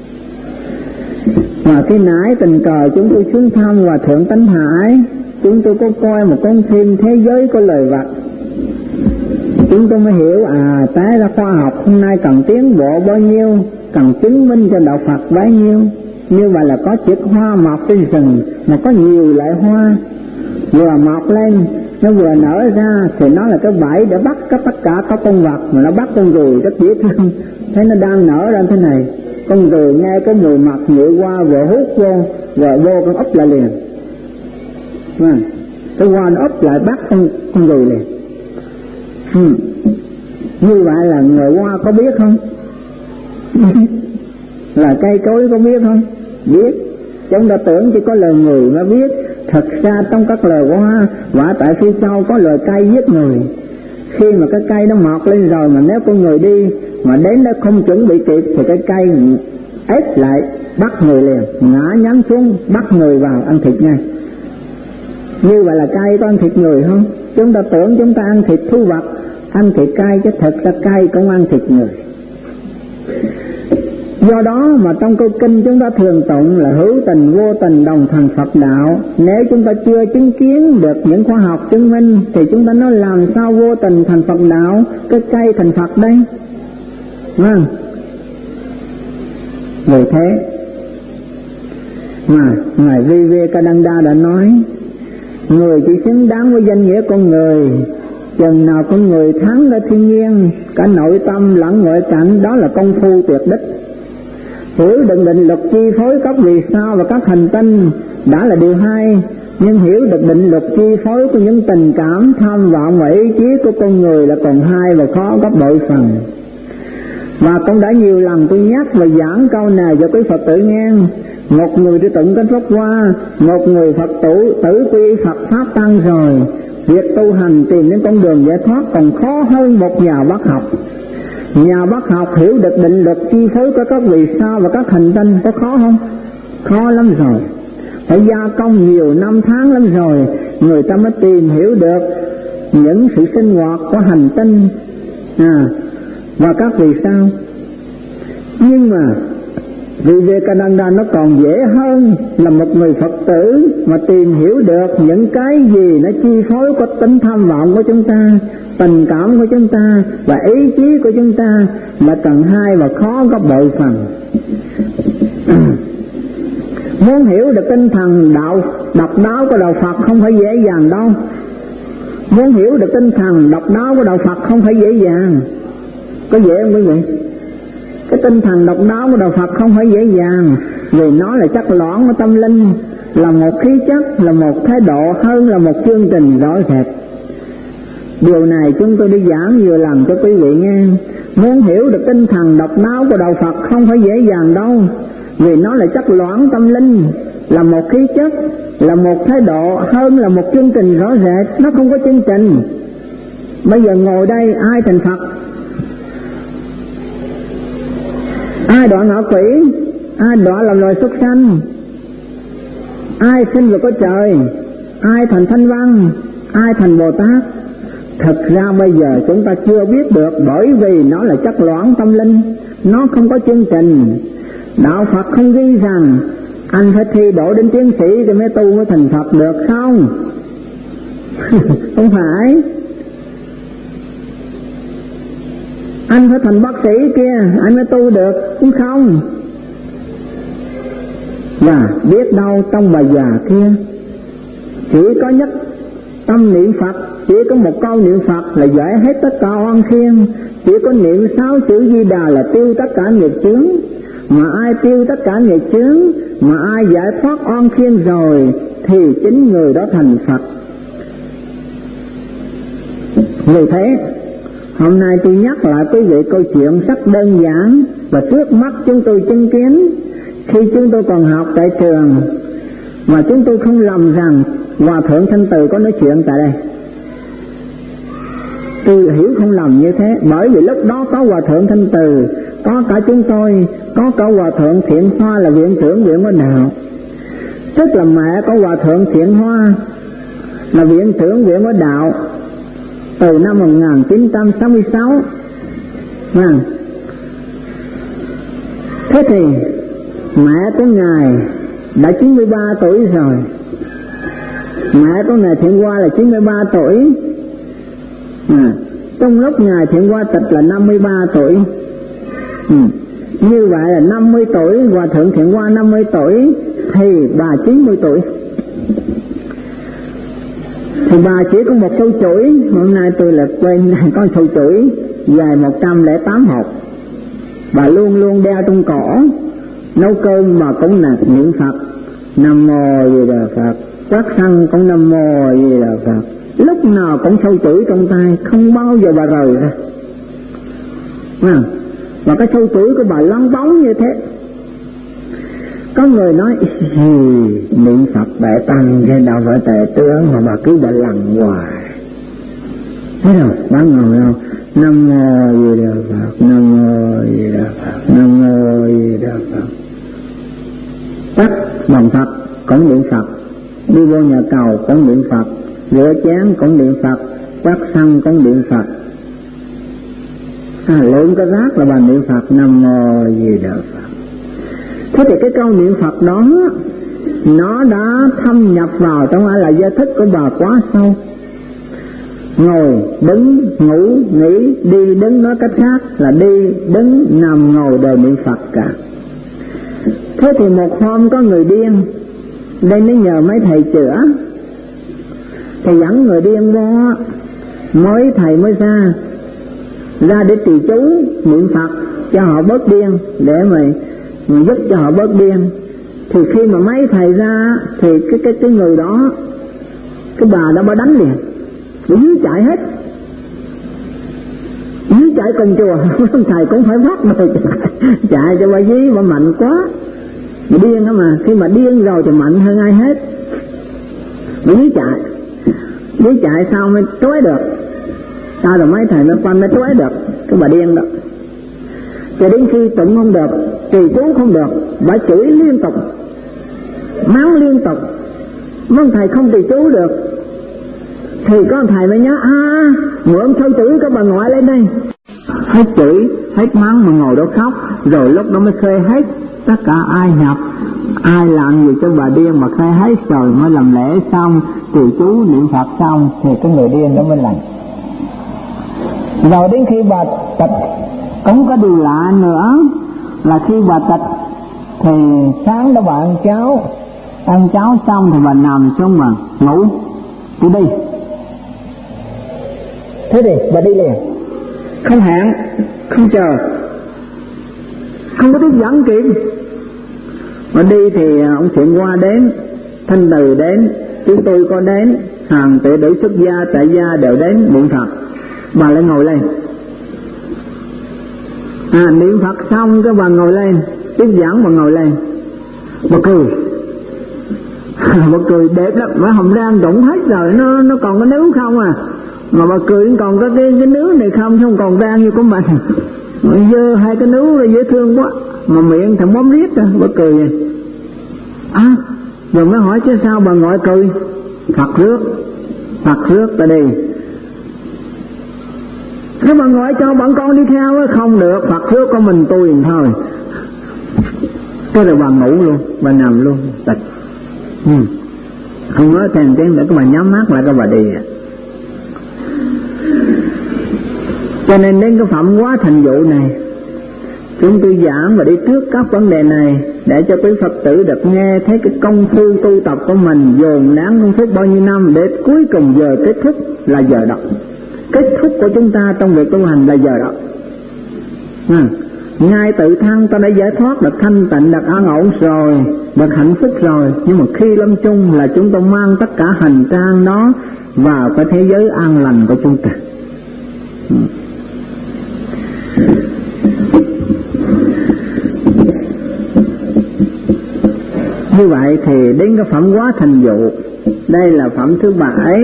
Và khi nãy tình cờ chúng tôi xuống thăm Hòa Thượng Tánh Hải, chúng tôi có coi một con phim Thế Giới Của Loài Vật. Chúng tôi mới hiểu à té ra khoa học hôm nay cần tiến bộ bao nhiêu, cần chứng minh cho đạo Phật bấy nhiêu. Như vậy là có chiếc hoa mọc trên rừng mà có nhiều loại hoa, vừa mọc lên nó vừa nở ra thì nó là cái bẫy để bắt tất cả các con vật, mà nó bắt con ruồi rất dễ thương. Thấy nó đang nở ra thế này, con ruồi nghe cái mùi mặt nhựa qua vừa hút vô, rồi vô con ốc lại liền. À, cái hoa nó ốc lại bắt con con ruồi liền. Ừ. Như vậy là người hoa có biết không? Là cây cối có biết không? Biết. Chúng ta tưởng chỉ có lời người mới biết. Thật ra trong các lời hoa, và tại phía sau có lời cây giết người. Khi mà cái cây nó mọc lên rồi, mà nếu con người đi mà đến đó không chuẩn bị kịp thì cái cây ép lại bắt người liền, ngã nhắn xuống bắt người vào ăn thịt ngay. Như vậy là cây có ăn thịt người không? Chúng ta tưởng chúng ta ăn thịt thú vật, ăn thịt cây, chứ thật ra cây cũng ăn thịt người. Do đó mà trong câu kinh chúng ta thường tụng là hữu tình vô tình đồng thành Phật đạo. Nếu chúng ta chưa chứng kiến được những khoa học chứng minh thì chúng ta nói làm sao vô tình thành Phật đạo, cái cây thành Phật đây. Vâng. Vì thế mà Ngài Vivekananda đã nói, người chỉ xứng đáng với danh nghĩa con người chừng nào con người thắng ra thiên nhiên, cả nội tâm lẫn ngoại cảnh, đó là công phu tuyệt đích. Hiểu được định luật chi phối các vì sao và các hành tinh đã là điều hai, nhưng hiểu được định luật chi phối của những tình cảm, tham vọng và ý chí của con người là còn hai và khó gấp bội phần. Và cũng đã nhiều lần tôi nhắc và giảng câu này cho quý Phật tử nghe. Một người đi tụng kinh Pháp Hoa, một người Phật tử tử quy Phật Pháp Tăng rồi, việc tu hành tìm đến con đường giải thoát còn khó hơn một nhà bác học. Nhà bác học hiểu được định luật chi phối của các vì sao và các hành tinh có khó không? Khó lắm rồi. Phải gia công nhiều năm tháng lắm rồi, người ta mới tìm hiểu được những sự sinh hoạt của hành tinh à, và các vì sao. Nhưng mà Vivekananda nó còn dễ hơn là một người Phật tử mà tìm hiểu được những cái gì nó chi phối có tính tham vọng của chúng ta, tình cảm của chúng ta và ý chí của chúng ta là tầng hai và khó gấp bội phần. Muốn hiểu được tinh thần đạo độc đáo của đạo Phật không phải dễ dàng đâu. Muốn hiểu được tinh thần độc đáo của đạo Phật không phải dễ dàng. Có dễ không quý vị? Cái tinh thần độc đáo của đạo Phật không phải dễ dàng, vì nó là chất lõn của tâm linh, là một khí chất, là một thái độ hơn là một chương trình rõ rệt. Điều này chúng tôi đi giảng nhiều lần cho quý vị nghe. Muốn hiểu được tinh thần độc đáo của đạo Phật không phải dễ dàng đâu, vì nó là chất lõn tâm linh, là một khí chất, là một thái độ hơn là một chương trình rõ rệt. Nó không có chương trình. Bây giờ ngồi đây ai thành Phật? Ai đọa ngạ quỷ? Ai đọa làm loài súc sanh? Ai sinh vào cõi trời? Ai thành Thanh Văn? Ai thành Bồ Tát? Thật ra bây giờ chúng ta chưa biết được, bởi vì nó là chất loãng tâm linh, nó không có chương trình. Đạo Phật không ghi rằng anh phải thi đỗ đến tiến sĩ thì mới tu mới thành Phật được không? Không phải. Anh phải thành bác sĩ kia anh mới tu được, cũng không. Và biết đâu trong bà già kia chỉ có nhất tâm niệm Phật, chỉ có một câu niệm Phật là giải hết tất cả oan khiên, chỉ có niệm sáu chữ Di Đà là tiêu tất cả nghiệp chướng. Mà ai tiêu tất cả nghiệp chướng, mà ai giải thoát oan khiên rồi thì chính người đó thành Phật. Vì thế hôm nay tôi nhắc lại quý vị câu chuyện rất đơn giản và trước mắt chúng tôi chứng kiến. Khi chúng tôi còn học tại trường mà chúng tôi không lầm rằng Hòa Thượng Thanh Từ có nói chuyện tại đây. Tôi hiểu không lầm như thế, bởi vì lúc đó có Hòa Thượng Thanh Từ, có cả chúng tôi, có cả Hòa Thượng Thiện Hoa là viện trưởng viện Hóa Đạo. Tức là mẹ có Hòa Thượng Thiện Hoa là viện trưởng viện Hóa Đạo từ năm một nghìn chín trăm sáu mươi sáu. À. Thế thì mẹ của Ngài đã chín mươi ba tuổi rồi. Mẹ của Ngài Thiện Hoa là chín mươi ba tuổi. À, trong lúc Ngài Thiện Hoa tịch là năm mươi ba tuổi. Ừ. Như vậy là năm mươi tuổi, Hòa Thượng Thiện Hoa năm mươi tuổi thì bà chín mươi tuổi. Thì bà chỉ có một sâu chuỗi, hôm nay tôi là quên có sâu chuỗi dài một trăm lẻ tám hộp. Bà luôn luôn đeo trong cổ, nấu cơm mà cũng là niệm Phật, Nam Mô Di Đà Phật, quát xăng cũng Nam Mô Di Đà Phật, lúc nào cũng sâu chuỗi trong tay, không bao giờ bà rời ra. À, và cái sâu chuỗi của bà lóng bóng như thế. Có người nói niệm Phật Đại Tăng cái đâu phải tệ tướng mà bà cứ bà lằng hoài. Thấy không? Bà ngồi đâu? Nam Mô Di Đà Phật, Nam Mô Di Đà Phật, Nam Mô Di Đà Phật. Tắt bằng Phật cũng niệm Phật, đi vô nhà cầu cũng niệm Phật, rửa chén cũng niệm Phật, quát xăng cũng niệm Phật. À, lượng cái rác là bà niệm Phật Nam Mô Di Đà Phật. Thế thì cái câu niệm Phật đó nó đã thâm nhập vào trong ai là gia thức của bà quá sâu. Ngồi, đứng, ngủ, nghỉ, đi, đứng, nói cách khác là đi, đứng, nằm, ngồi đều niệm Phật cả. Thế thì một hôm có người điên, đây nó nhờ mấy thầy chữa, thầy dẫn người điên vô, mới thầy mới ra, ra để trì chú, niệm Phật cho họ bớt điên, để mà, mà giúp cho họ bớt điên. Thì khi mà mấy thầy ra thì cái cái cái người đó, cái bà đó bà đánh liền, bà dưới chạy hết, dưới chạy cùng chùa, thầy cũng phải phát rồi chạy, chạy cho bà dưới bà mạnh quá, bà điên đó mà, khi mà điên rồi thì mạnh hơn ai hết, bà dưới chạy, dưới chạy sao mới trói được, sao rồi mấy thầy mới quanh mới trói được cái bà điên đó. Cho đến khi tụng không được, trì chú không được, bà chửi liên tục, mắng liên tục, mong thầy không trì chú được. Thì có thầy mới nhớ, à, mượn sâu chửi các bà ngoại lên đây. Hết chửi, hết mắng mà ngồi đó khóc, rồi lúc đó mới khơi hết tất cả ai nhập, ai làm gì cho bà điên mà khơi hết rồi mới làm lễ xong, trì chú niệm Phật xong thì cái người điên đó mới lành. Rồi đến khi bà tịch cũng có điều lạ nữa là khi bà tịch thì sáng đó bà ăn cháo, ăn cháo xong thì bà nằm xuống mà ngủ, tôi đi. Thế thì bà đi liền, không hẹn, không chờ, không có biết dẫn kịp. Bà đi thì ông Thiện Hoa đến, Thanh Từ đến, chúng tôi có đến, hàng tỷ đủ xuất gia, tại gia đều đến niệm Phật. Bà lại ngồi lên, à, niệm Phật xong cái bà ngồi lên, tiếp dẫn bà ngồi lên, bà cười, bà cười đẹp lắm, mà hồng răng rụng hết rồi, nó nó còn có nướu không à, mà bà cười còn có cái cái nướu này không, không còn răng như của mình, mà dơ hai cái nướu là dễ thương quá, mà miệng thằng bóng riết à, bà cười vậy. À, rồi mới hỏi chứ sao bà ngồi cười, Phật rước, Phật rước ta đi. Thế bà ngồi cho bọn con đi theo ấy, không được, Phật rước con mình tôi thôi. Thế rồi bà ngủ luôn, bà nằm luôn, tịch. Ừ. Không nói thêm tiếng nữa, các bà nhắm mắt lại các bà đi. Cho nên đến cái phẩm hóa thành vụ này, chúng tôi giảng và đi trước các vấn đề này để cho quý Phật tử được nghe thấy cái công phu tu tập của mình dồn nén công phu bao nhiêu năm, để cuối cùng giờ kết thúc là giờ đó. Kết thúc của chúng ta trong việc tu hành là giờ đó. À, ngay tự thân ta đã giải thoát, được thanh tịnh, được an ổn rồi, được hạnh phúc rồi, nhưng mà khi lâm chung là chúng ta mang tất cả hành trang đó vào cái thế giới an lành của chúng ta. Ừ. Như vậy thì đến cái phẩm hóa thành dụ, đây là phẩm thứ bảy.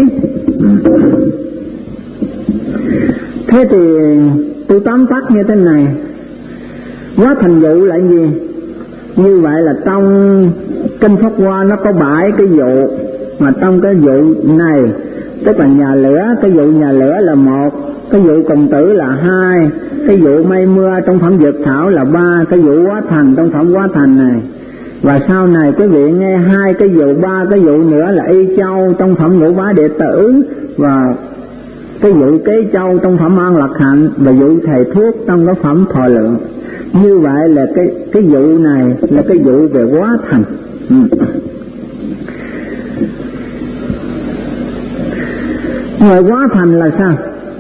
Thế thì tôi tóm tắt như thế này, hóa thành dụ là gì? Như vậy là trong kinh Pháp Hoa nó có bảy cái dụ, mà trong cái dụ này tức là nhà lửa, cái dụ nhà lửa là một, cái dụ cùng tử là hai, cái dụ mây mưa trong phẩm Dược Thảo là ba, cái dụ hóa thành trong phẩm hóa thành này. Và sau này quý vị nghe hai cái dụ, ba cái dụ nữa là Y Châu trong phẩm Ngũ Bá Đệ Tử, và cái dụ Kế Châu trong phẩm An Lạc Hạnh, và dụ Thầy Thuốc trong cái phẩm Thọ Lượng. Như vậy là cái cái dụ này là cái dụ về hóa thành. Ừ. Người hóa thành là sao?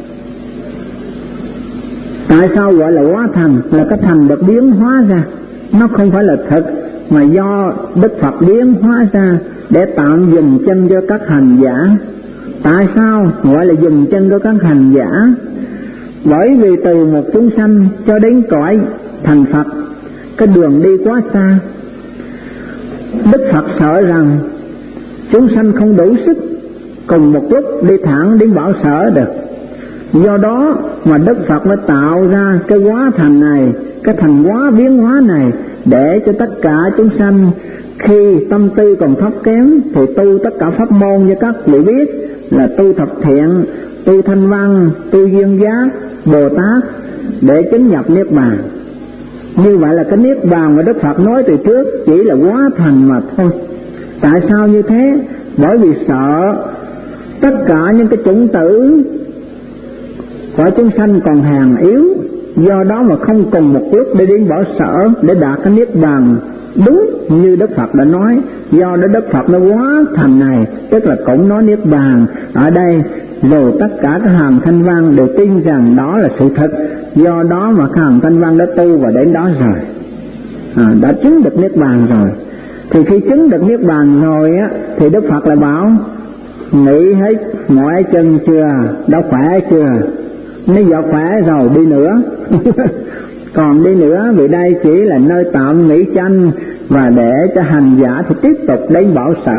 Tại sao gọi là hóa thành? Là cái thành được biến hóa ra, nó không phải là thật, mà do Đức Phật biến hóa ra để tạm dừng chân cho các hành giả. Tại sao gọi là dừng chân cho các hành giả? Bởi vì từ một chúng sanh cho đến cõi thành Phật, cái đường đi quá xa. Đức Phật sợ rằng chúng sanh không đủ sức cùng một lúc đi thẳng đến Bảo Sở được. Do đó mà Đức Phật mới tạo ra cái hóa thành này, cái thành hóa biến hóa này, để cho tất cả chúng sanh khi tâm tư còn thấp kém thì tu tất cả pháp môn như các vị biết là tu thập thiện, tu thanh văn, tu duyên giác, Bồ Tát để chứng nhập Niết Bàn. Như vậy là cái Niết Bàn mà Đức Phật nói từ trước chỉ là hóa thành mà thôi. Tại sao như thế? Bởi vì sợ tất cả những cái chủng tử của chúng sanh còn hèn yếu, do đó mà không cùng một lúc để đến Bảo Sở để đạt cái Niết Bàn đúng như Đức Phật đã nói. Do đó Đức Phật nó hóa thành này, tức là cũng nói Niết Bàn ở đây, rồi tất cả các hàng thanh văn đều tin rằng đó là sự thật. Do đó mà các hàng thanh văn đã tu và đến đó rồi, à, đã chứng được Niết Bàn rồi. Thì khi chứng được Niết Bàn rồi á, thì Đức Phật lại bảo nghĩ hết mỏi chân chưa, đã khỏe chưa? Nếu giờ khỏe rồi đi nữa còn đi nữa vì đây chỉ là nơi tạm nghỉ chân, và để cho hành giả thì tiếp tục đến Bảo Sở.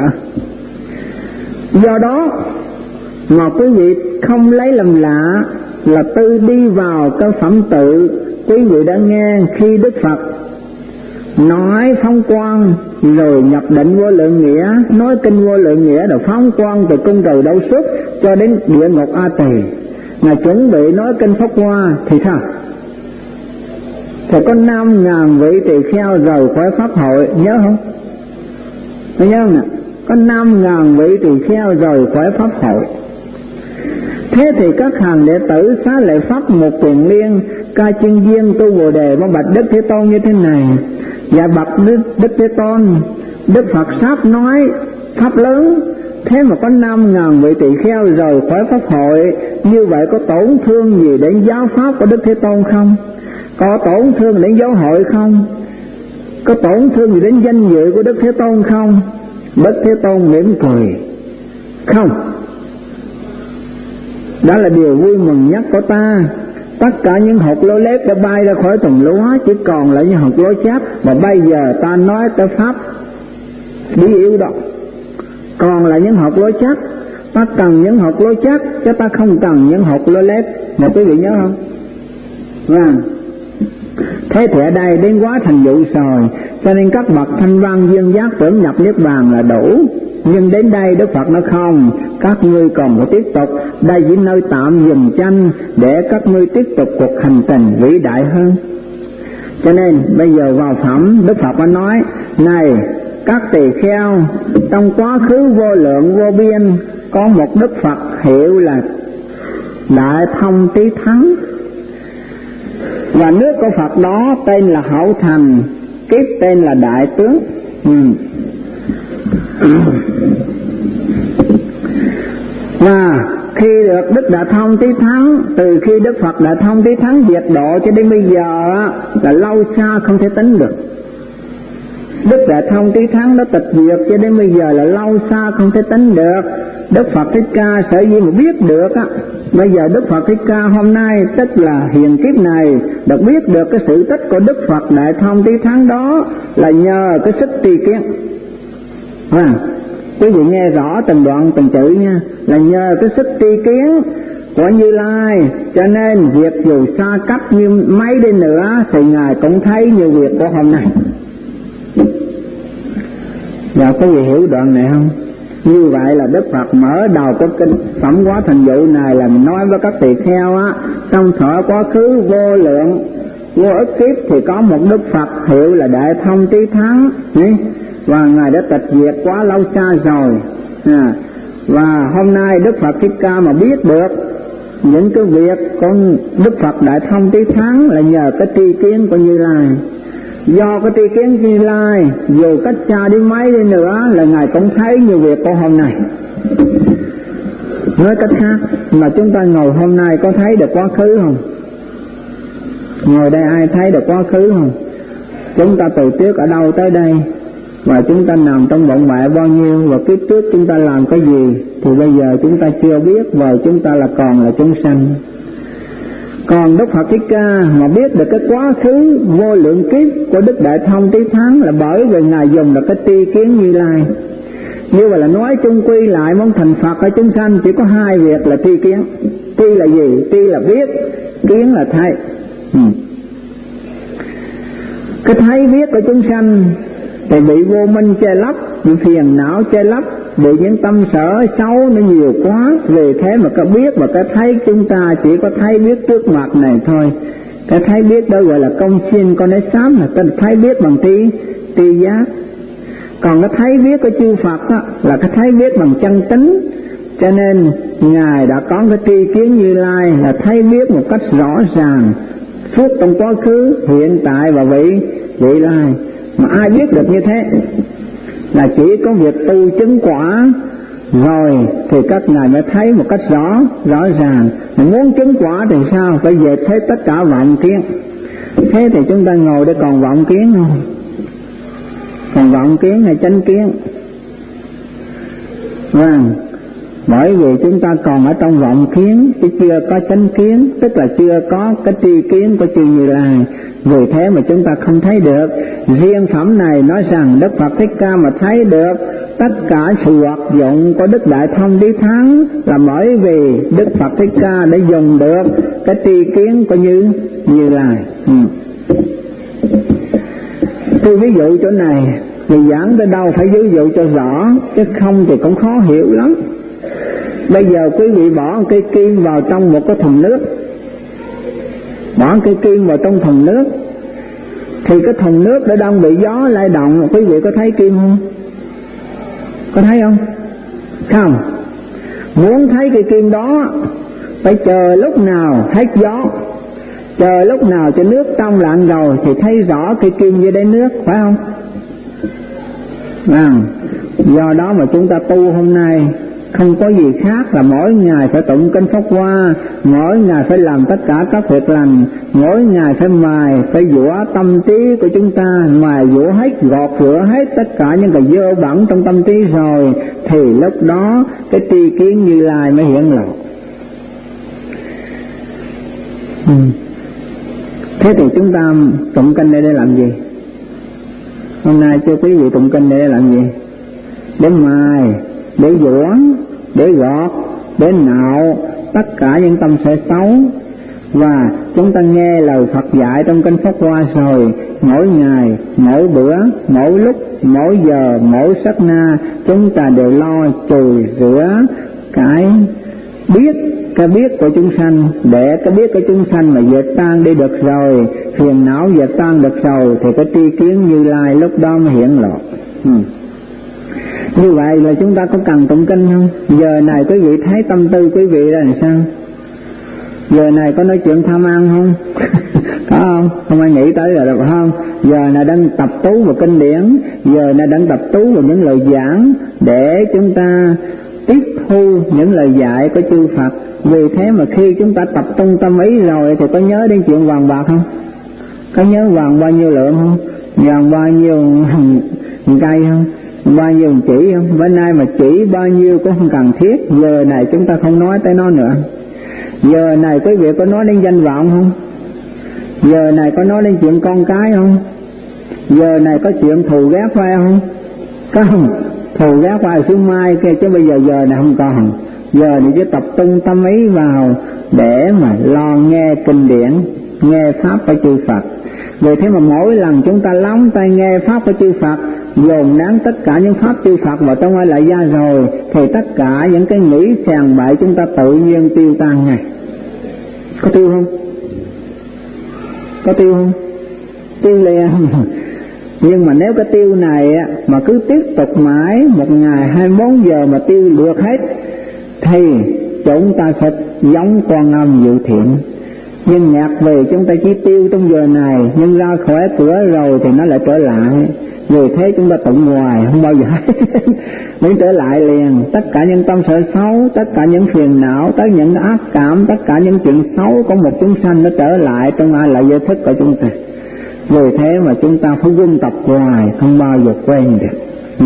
Do đó mà quý vị không lấy làm lạ là tư đi vào cái phẩm tự. Quý vị đã nghe khi Đức Phật nói phóng quang rồi nhập định vô lượng nghĩa, nói kinh vô lượng nghĩa rồi phóng quang từ cung trời đâu xuất cho đến địa ngục A Tỳ. Ngài chuẩn bị nói kinh Pháp Hoa thì sao? Thì có năm ngàn vị tỳ kheo rời khỏi pháp hội, nhớ không? Có nhớ không nè? Có năm ngàn vị tỳ kheo rời khỏi pháp hội. Thế thì các hàng đệ tử xá lợi Pháp một tiền liên ca chuyên viên tu Bồ Đề với bạch Đức Thế Tôn như thế này: dạ bạch Đức, Đức Thế Tôn, Đức Phật sắp nói pháp lớn, thế mà có năm ngàn vị tỳ kheo rời khỏi pháp hội, như vậy có tổn thương gì đến giáo pháp của Đức Thế Tôn không? Có tổn thương đến giáo hội không? Có tổn thương gì đến danh dự của Đức Thế Tôn không? Đức Thế Tôn mỉm cười: không, đó là điều vui mừng nhất của ta. Tất cả những hột lúa lép đã bay ra khỏi thùng lúa, chỉ còn lại những hột lúa chát, và bây giờ ta nói tới pháp bí yếu đó. Còn là những hột lúa chắc, ta cần những hột lúa chắc chứ ta không cần những hột lúa lép. Mà quý vị nhớ không? Vâng. Thế thì ở đây đến quá thành dụ rồi, cho nên các bậc thanh văn duyên giác tưởng nhập Niết Bàn là đủ. Nhưng đến đây Đức Phật nói không, các ngươi còn phải tiếp tục, đây chỉ nơi tạm dừng chân để các ngươi tiếp tục cuộc hành trình vĩ đại hơn. Cho nên bây giờ vào phẩm, Đức Phật đã nói: này các tỳ kheo, trong quá khứ vô lượng vô biên có một Đức Phật hiệu là Đại Thông Trí Thắng, và nước của Phật đó tên là Hậu Thành, kiếp tên là Đại Tướng. ừ. Và khi được Đức Đại Thông Trí Thắng, từ khi Đức Phật Đại Thông Trí Thắng diệt độ cho đến bây giờ là lâu xa không thể tính được. Đức Đại Thông Trí Thắng đã tịch diệt cho đến bây giờ là lâu xa không thể tính được. Đức Phật Thích Ca sở dĩ mà biết được á, bây giờ Đức Phật Thích Ca hôm nay tức là hiện kiếp này được biết được cái sự tích của Đức Phật Đại Thông Trí Thắng đó là nhờ cái sức trì kiến. À, quý vị nghe rõ từng đoạn từng chữ nha, là nhờ cái sức tri kiến của Như Lai cho nên việc dù xa cách như mấy đi nữa thì Ngài cũng thấy như việc của hôm nay. Dạ, có gì hiểu đoạn này không? Như vậy là Đức Phật mở đầu của kinh Phẩm Hóa Thành Dụ này là mình nói với các tỳ kheo á, trong thọ quá khứ vô lượng vô ức kiếp thì có một Đức Phật hiệu là Đại Thông Trí Thắng, và Ngài đã tịch diệt quá lâu xa rồi. À, và hôm nay Đức Phật Thích Ca mà biết được những cái việc con Đức Phật Đại Thông Trí Thắng là nhờ cái tri kiến của Như Lai. Do cái tri kiến Như Lai, dù cách xa đi mấy đi nữa là Ngài cũng thấy như việc của hôm nay. Nói cách khác, mà chúng ta ngồi hôm nay có thấy được quá khứ không? Ngồi đây ai thấy được quá khứ không? Chúng ta từ trước ở đâu tới đây, và chúng ta nằm trong bụng mẹ bao nhiêu, và kiếp trước chúng ta làm cái gì, thì bây giờ chúng ta chưa biết, và chúng ta là còn là chúng sanh. Còn Đức Phật Thích Ca mà biết được cái quá khứ vô lượng kiếp của Đức Đại Thông Trí Thắng là bởi vì Ngài dùng được cái tri kiến Như Lai. Như vậy là nói chung quy lại muốn thành Phật ở chúng sanh chỉ có hai việc là tri kiến. Tri là gì? Tri là biết, kiến là thấy. Ừ. Cái thấy biết của chúng sanh thì bị vô minh che lấp, bị phiền não che lấp, bị những tâm sở xấu nó nhiều quá. Vì thế mà cái biết và cái thấy chúng ta chỉ có thấy biết trước mặt này thôi. Cái thấy biết đó gọi là công xin con ấy sám, là cái thấy biết bằng tri tri giác. Còn cái thấy biết của chư Phật đó, là cái thấy biết bằng chân tính. Cho nên Ngài đã có cái tri kiến Như Lai là thấy biết một cách rõ ràng suốt trong quá khứ, hiện tại và vị vị lai. Mà ai biết được như thế là chỉ có việc tu chứng quả rồi thì các ngài mới thấy một cách rõ rõ ràng. Mà muốn chứng quả thì sao? Phải về thấy tất cả vọng kiến. Thế thì chúng ta ngồi đây còn vọng kiến không? Còn vọng kiến hay chánh kiến? Vâng, bởi vì chúng ta còn ở trong vọng kiến chứ chưa có chánh kiến, tức là chưa có cái tri kiến của chư Như Lai. Vì thế mà chúng ta không thấy được. Riêng phẩm này nói rằng Đức Phật Thích Ca mà thấy được tất cả sự hoạt dụng của Đức Đại Thông Trí Thắng là bởi vì Đức Phật Thích Ca đã dùng được cái tri kiến của Như Như Lai. Ừ. Tôi ví dụ chỗ này thì giảng tới đâu phải ví dụ cho rõ, chứ không thì cũng khó hiểu lắm. Bây giờ quý vị bỏ một cây kim vào trong một cái thùng nước, bỏ cây kim vào trong thùng nước, thì cái thùng nước đã đang bị gió lay động, quý vị có thấy kim không? Có thấy không? Không. Muốn thấy cây kim đó phải chờ lúc nào hết gió, chờ lúc nào cho nước trong lặng rồi thì thấy rõ cây kim dưới đáy nước, phải không? À, do đó mà chúng ta tu hôm nay không có gì khác là mỗi ngày phải tụng kinh Pháp Hoa, mỗi ngày phải làm tất cả các việc lành, mỗi ngày phải mài, phải dũa tâm trí của chúng ta, mài dũa hết, gọt rửa hết tất cả những cái dơ bẩn trong tâm trí rồi, thì lúc đó cái tri kiến Như Lai mới hiển lộ. Ừ. Thế thì chúng ta tụng kinh đây để làm gì? Hôm nay cho quý vị tụng kinh đây để làm gì? Để mài, để dũa, để gọt, để nạo tất cả những tâm sẽ xấu. Và chúng ta nghe lời Phật dạy trong kinh Pháp Hoa rồi, mỗi ngày, mỗi bữa, mỗi lúc, mỗi giờ, mỗi sát na chúng ta đều lo chùi rửa cái biết, cái biết của chúng sanh, để cái biết của chúng sanh mà dệt tan đi được rồi, phiền não dệt tan được rồi, thì cái tri kiến Như Lai lúc đó mới hiển lộ. Ừ. Như vậy là chúng ta có cần tụng kinh không? Giờ này quý vị thấy tâm tư quý vị là làm sao? Giờ này có nói chuyện tham ăn không? Có không? Không ai nghĩ tới rồi được không? Giờ này đang tập tú vào kinh điển, giờ này đang tập tú vào những lời giảng để chúng ta tiếp thu những lời dạy của chư Phật. Vì thế mà khi chúng ta tập trung tâm ý rồi thì có nhớ đến chuyện vàng bạc không? Có nhớ vàng bao nhiêu lượng không? Vàng bao nhiêu cây không? Bao nhiêu chỉ không? Bữa nay mà chỉ bao nhiêu cũng không cần thiết. Giờ này chúng ta không nói tới nó nữa. Giờ này quý vị có nói đến danh vọng không? Giờ này có nói đến chuyện con cái không? Giờ này có chuyện thù ghét phải không? Không. thù ghét qua xuống mai kia, chứ bây giờ giờ này không còn. Giờ thì chỉ tập trung tâm ý vào để mà lo nghe kinh điển, nghe pháp của chư Phật. Vì thế mà mỗi lần chúng ta lóng tay nghe pháp của chư Phật, dồn nén tất cả những pháp chư Phật vào trong ai lại gia rồi, thì tất cả những cái nghĩ sàng bậy chúng ta tự nhiên tiêu tan ngay. Có tiêu không? Có tiêu không? Tiêu liền. Nhưng mà nếu cái tiêu này mà cứ tiếp tục mãi, một ngày hai mươi bốn giờ mà tiêu được hết, thì chúng ta sẽ giống Quan Âm Dự Thiện. Nhưng nhạc về chúng ta chỉ tiêu trong giờ này, nhưng ra khỏi cửa rồi thì nó lại trở lại. Vì thế chúng ta tụng hoài không bao giờ mới trở lại liền. Tất cả những tâm sở xấu, tất cả những phiền não, tất cả những ác cảm, tất cả những chuyện xấu của một chúng sanh nó trở lại trong ai lại giới thức của chúng ta. Vì thế mà chúng ta phải quân tập hoài, không bao giờ quên được. ừ.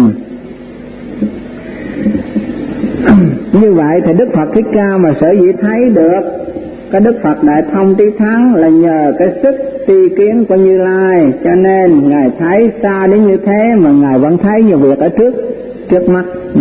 Như vậy thì Đức Phật Thích Ca mà sở dĩ thấy được cái Đức Phật Đại Thông Trí Thắng là nhờ cái sức tri kiến của Như Lai, cho nên Ngài thấy xa đến như thế mà Ngài vẫn thấy nhiều việc ở trước trước mắt. ừ.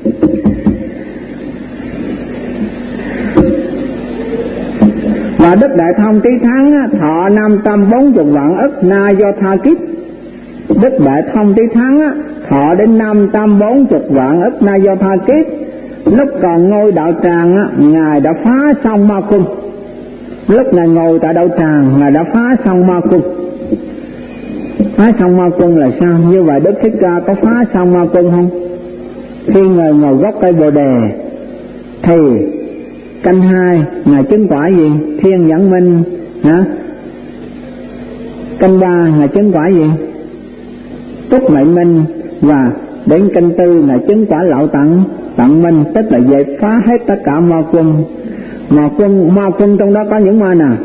Và Đức Đại Thông Trí Thắng thọ năm trăm bốn mươi vạn ức na do tha kiếp. Đức Đại Thông Trí Thắng thọ đến năm trăm bốn mươi vạn ức na do tha kiếp. Lúc còn ngôi đạo tràng Ngài đã phá xong ma cung. Lúc Ngài ngồi tại đạo tràng, Ngài đã phá xong ma cung. Phá xong ma cung là sao? Như vậy Đức Thích Ca có phá xong ma cung không? Khi Ngài ngồi gốc cây Bồ Đề thì canh hai Ngài chứng quả gì? Thiên Nhãn Minh hả? Canh ba Ngài chứng quả gì? Túc Mệnh Minh. Và đến canh tư Ngài chứng quả Lậu Tận Tận Minh, tức là về phá hết tất cả ma quân. Ma quân, ma quân trong đó có những ma nào?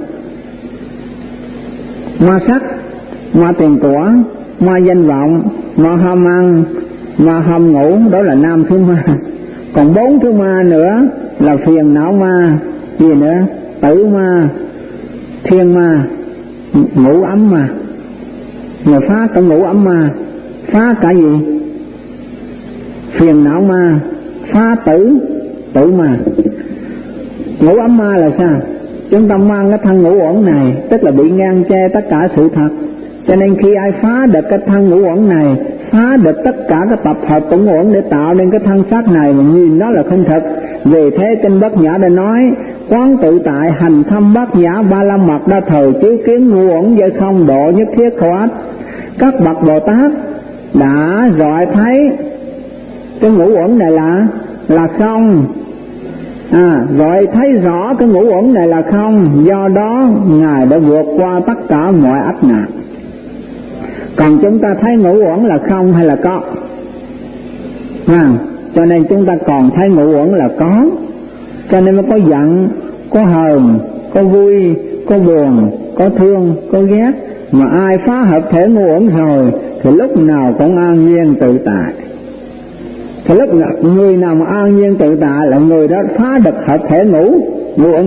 Ma sắc, ma tiền của, ma danh vọng, ma ham ăn, ma ham ngủ, đó là nam thứ ma. Còn bốn thứ ma nữa là phiền não ma, gì nữa? Tử ma, thiên ma, ngủ ấm ma. Người phá cả ngủ ấm ma, phá cả gì? Phiền não ma, phá tử, tử ma. Ngũ ấm ma là sao? Chúng ta mang cái thân ngũ uẩn này, tức là bị ngang che tất cả sự thật. Cho nên khi ai phá được cái thân ngũ uẩn này, phá được tất cả cái tập hợp của ngũ uẩn để tạo nên cái thân xác này, mà nhìn nó là không thật. Vì thế kinh Bát Nhã đã nói: quán tự tại hành thâm Bát Nhã ba la mật đa thời chiếu kiến ngũ uẩn giới không độ nhất thiết khổ ách. Các bậc Bồ Tát đã rọi thấy cái ngũ uẩn này là là không. À, rồi thấy rõ cái ngũ uẩn này là không, do đó Ngài đã vượt qua tất cả mọi ách nạn. Còn chúng ta thấy ngũ uẩn là không hay là có? À, cho nên chúng ta còn thấy ngũ uẩn là có. Cho nên mới có giận, có hờn, có vui, có buồn, có thương, có ghét. Mà ai phá hợp thể ngũ uẩn rồi thì lúc nào cũng an nhiên tự tại. Thì lúc nào, người nào mà an nhiên tự tại là người đó phá được hợp thể ngũ ngũ uẩn.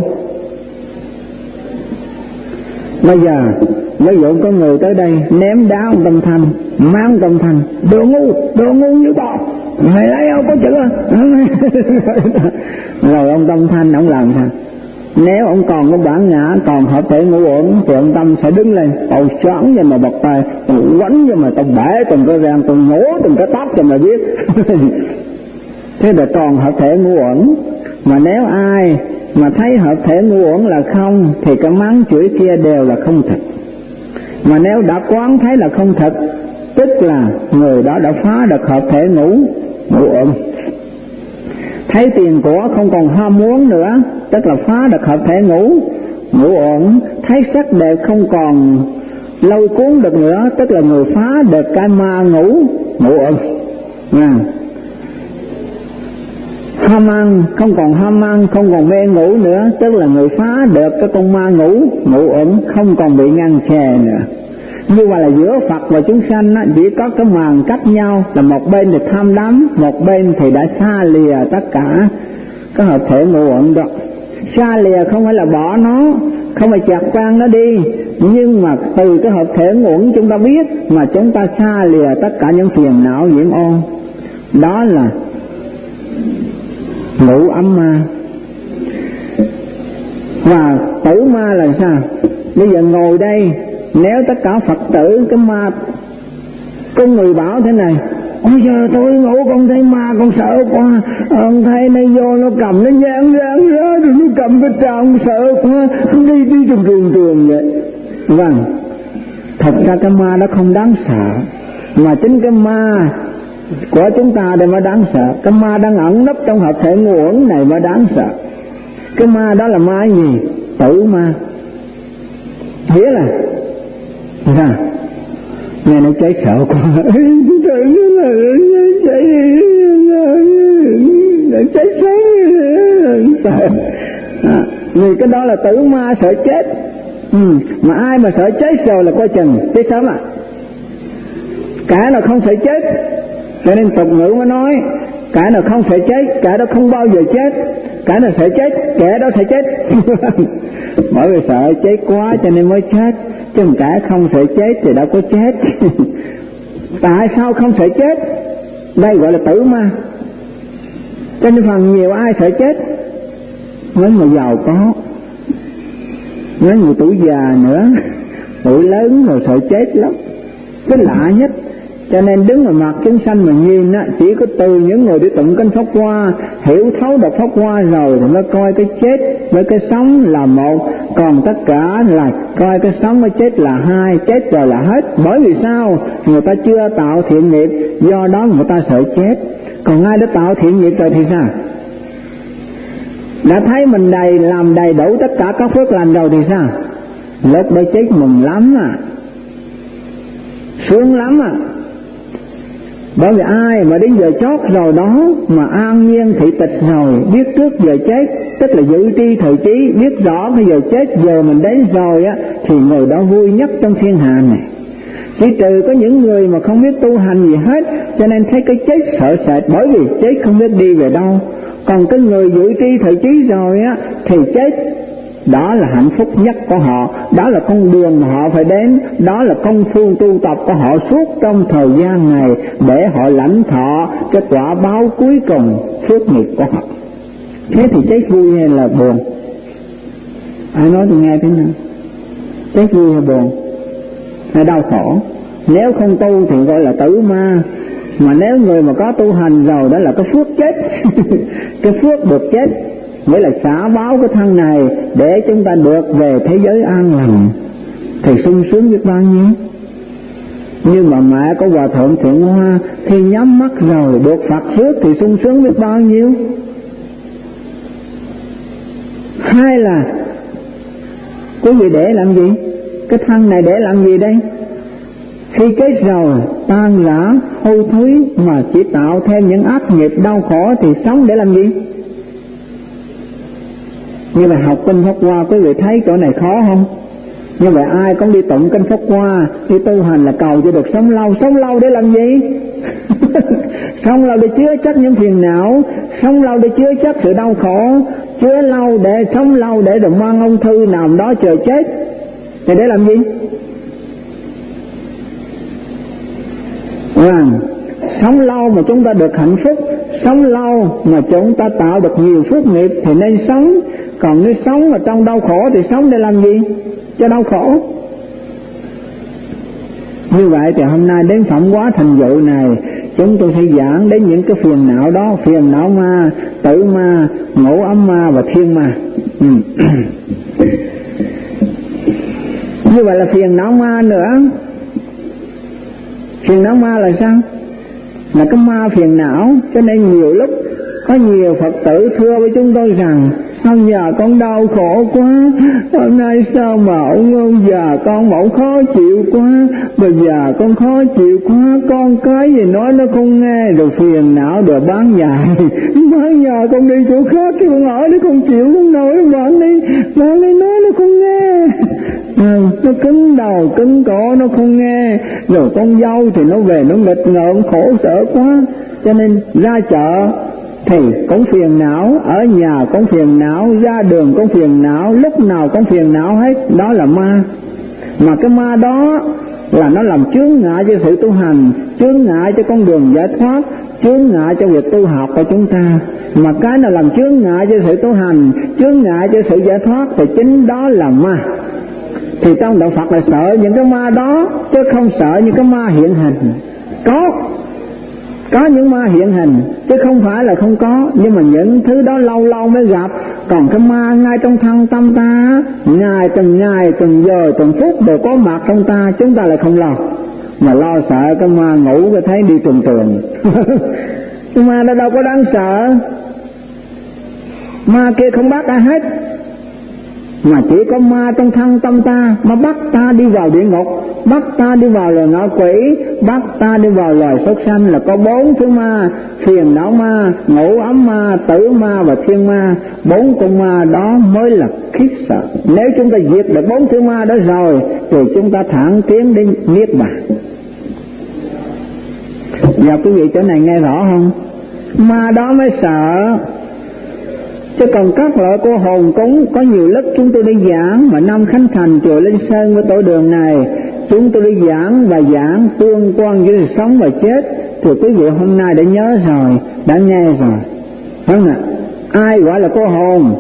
Bây giờ ví dụ có người tới đây ném đá ông Tâm Thanh, mắng Tâm Thanh: đồ ngu, đồ ngu như bò, mày lấy đâu có chữ à? Rồi ông Tâm Thanh ông làm sao? Nếu ông còn có bản ngã, còn hợp thể ngũ uẩn thì ông Tâm sẽ đứng lên, tao xoắn cho mà bật tay, tao quánh cho mà tao bẻ từng cái răng, tao nhổ từng cái tóc cho mà biết. Thế là còn hợp thể ngũ uẩn. Mà nếu ai mà thấy hợp thể ngũ uẩn là không thì cái mắng chửi kia đều là không thật. Mà nếu đã quán thấy là không thật, tức là người đó đã phá được hợp thể ngũ ngũ uẩn. Thấy tiền của không còn ham muốn nữa, tức là phá được hợp thể ngũ ngũ uẩn. Thấy sắc đẹp không còn lôi cuốn được nữa, tức là người phá được cái ma ngũ ngũ uẩn. À. Ham ăn không còn ham ăn, không còn mê ngủ nữa, tức là người phá được cái con ma ngũ ngũ uẩn, không còn bị ngăn chè nữa. Như vậy là giữa Phật và chúng sanh á, chỉ có cái màn cách nhau là một bên thì tham đắm, một bên thì đã xa lìa tất cả cái hợp thể ngũ uẩn đó. Xa lìa không phải là bỏ nó, không phải chặt quang nó đi, nhưng mà từ cái hợp thể ngũ uẩn chúng ta biết mà chúng ta xa lìa tất cả những phiền não nhiễm ô. đó là ngũ ấm ma. Và tử ma là sao? Bây giờ ngồi đây, nếu tất cả Phật tử cái ma, có người bảo thế này: ôi giờ tôi ngủ con thấy ma con sợ quá, ông thấy nó vô nó cầm nó nhang rang ra rồi nó cầm cái trào sợ quá, đi đi trường trường trường vậy. Vâng, thật ra cái ma đó không đáng sợ, mà chính cái ma của chúng ta đây mới đáng sợ. Cái ma đang ẩn nấp trong hợp thể ngũ uẩn này mới đáng sợ. Cái ma đó là ma gì? Tử ma. Nghĩa là ra nghe nó cháy sợ quá, cháy cháy cháy à, vì cái đó là tử ma sợ chết. Ừ, mà ai mà sợ chết rồi là coi chừng chết sớm à. Cả là không sợ chết, cho nên tục ngữ mới nói cả là không sợ chết, cả đó không bao giờ chết. Cả là sợ chết, kẻ đó sợ chết. Bởi vì sợ chết quá cho nên mới chết, chứ cả không sợ chết thì đâu có chết. Tại sao không sợ chết? Đây gọi là tử ma. Cho nên phần nhiều ai sợ chết? Mấy người giàu có, mấy người tuổi già nữa, tuổi lớn rồi sợ chết lắm, cái lạ nhất. Cho nên đứng ngoài mặt chúng sanh mà nhìn á, chỉ có từ những người đi tụng kinh Pháp Hoa, hiểu thấu đọc Pháp Hoa rồi thì mới coi cái chết với cái sống là một, còn tất cả là coi cái sống với chết là hai, chết rồi là hết. Bởi vì sao? Người ta chưa tạo thiện nghiệp, do đó người ta sợ chết. Còn ai đã tạo thiện nghiệp rồi thì sao? Đã thấy mình đầy, làm đầy đủ tất cả các phước lành rồi thì sao? Lúc đó chết mừng lắm à, sướng lắm à. Bởi vì ai mà đến giờ chót rồi đó mà an nhiên thị tịch rồi, biết trước giờ chết, tức là dự tri thời trí, biết rõ cái giờ chết giờ mình đến rồi á, thì người đó vui nhất trong thiên hạ này. Chỉ trừ có những người mà không biết tu hành gì hết, cho nên thấy cái chết sợ sệt, bởi vì chết không biết đi về đâu. Còn cái người dự tri thời trí rồi á, thì chết đó là hạnh phúc nhất của họ, đó là con đường mà họ phải đến, đó là công phu tu tập của họ suốt trong thời gian này để họ lãnh thọ cái quả báo cuối cùng phước nghiệp của họ. Thế thì chết vui hay là buồn? Ai nói tôi nghe thế nào? Chết vui hay buồn? Hay đau khổ? Nếu không tu thì gọi là tử ma, mà nếu người mà có tu hành rồi đó là cái phước chết. Cái phước được chết nghĩa là xả báo cái thân này để chúng ta được về thế giới an lành, thì sung sướng biết bao nhiêu. Nhưng mà mẹ có Hòa Thượng Thiện Hoa khi nhắm mắt rồi được Phật phước thì sung sướng biết bao nhiêu. Hay là quý vị để làm gì? Cái thân này để làm gì đây? Khi chết rồi tan rã hôi thối mà chỉ tạo thêm những ác nghiệp đau khổ thì sống để làm gì? Như vậy học kinh Pháp Hoa quý vị thấy chỗ này khó không? Như vậy ai cũng đi tụng kinh Pháp Hoa, đi tu hành là cầu cho được sống lâu. Sống lâu để làm gì? Sống lâu để chứa chấp những phiền não, sống lâu để chứa chấp sự đau khổ, chứa lâu để sống lâu để rồi mang ung thư nằm đó chờ chết. Thì để làm gì? Vâng, sống lâu mà chúng ta được hạnh phúc, sống lâu mà chúng ta tạo được nhiều phước nghiệp thì nên sống. Còn nếu sống ở trong đau khổ thì sống để làm gì? Cho đau khổ. Như vậy thì hôm nay đến phẩm hóa thành dụ này, chúng tôi sẽ giảng đến những cái phiền não đó, phiền não ma, tử ma, ngũ ấm ma và thiên ma. Ừ. Như vậy là phiền não ma nữa. Phiền não ma là sao? Là cái ma phiền não. Cho nên nhiều lúc có nhiều Phật tử thưa với chúng tôi rằng: sao nhà con đau khổ quá, hôm nay sao mà ông ông già con mẫu khó chịu quá, bây giờ con khó chịu quá, con cái gì nói nó không nghe, rồi phiền não rồi bán nhà. Bán nhà con đi chỗ khác chứ con ở đây con chịu không nổi, bạn đi, bạn đi nói nó không nghe. À, nó cứng đầu cứng cổ nó không nghe, rồi con dâu thì nó về nó nghịch ngợm khổ sở quá, cho nên ra chợ thì cũng phiền não, ở nhà cũng phiền não, ra đường cũng phiền não, lúc nào cũng phiền não hết. Đó là ma. Mà cái ma đó là nó làm chướng ngại cho sự tu hành, chướng ngại cho con đường giải thoát, chướng ngại cho việc tu học của chúng ta. Mà cái nào làm chướng ngại cho sự tu hành, chướng ngại cho sự giải thoát thì chính đó là ma. Thì trong đạo Phật là sợ những cái ma đó, chứ không sợ những cái ma hiện hình. Có Có những ma hiện hình, chứ không phải là không có. Nhưng mà những thứ đó lâu lâu mới gặp. Còn cái ma ngay trong thân tâm ta, ngày từng ngày, từng giờ, từng phút đều có mặt trong ta, chúng ta lại không lo. Mà lo sợ cái ma ngủ cái thấy đi tuần tuần. Nhưng mà nó đâu có đáng sợ. Ma kia không bắt ai hết, mà chỉ có ma trong thân tâm ta mà bắt ta đi vào địa ngục, bắt ta đi vào loài ngạ quỷ, bắt ta đi vào loài súc sanh. Là có bốn thứ ma: phiền não ma, ngủ ấm ma, tử ma và thiên ma. Bốn con ma đó mới là khiếp sợ. Nếu chúng ta diệt được bốn thứ ma đó rồi thì chúng ta thẳng tiến đến niết bàn. Giờ quý vị chỗ này nghe rõ không? Ma đó mới sợ. Chứ còn các loại cô hồn cúng có nhiều lúc chúng tôi đi giảng, mà năm khánh thành chùa Linh Sơn với tổ đường này chúng tôi đi giảng và giảng tương quan với sống và chết. Thì quý vị hôm nay đã nhớ rồi, đã nghe rồi, phải không ạ? Ai gọi là cô hồn?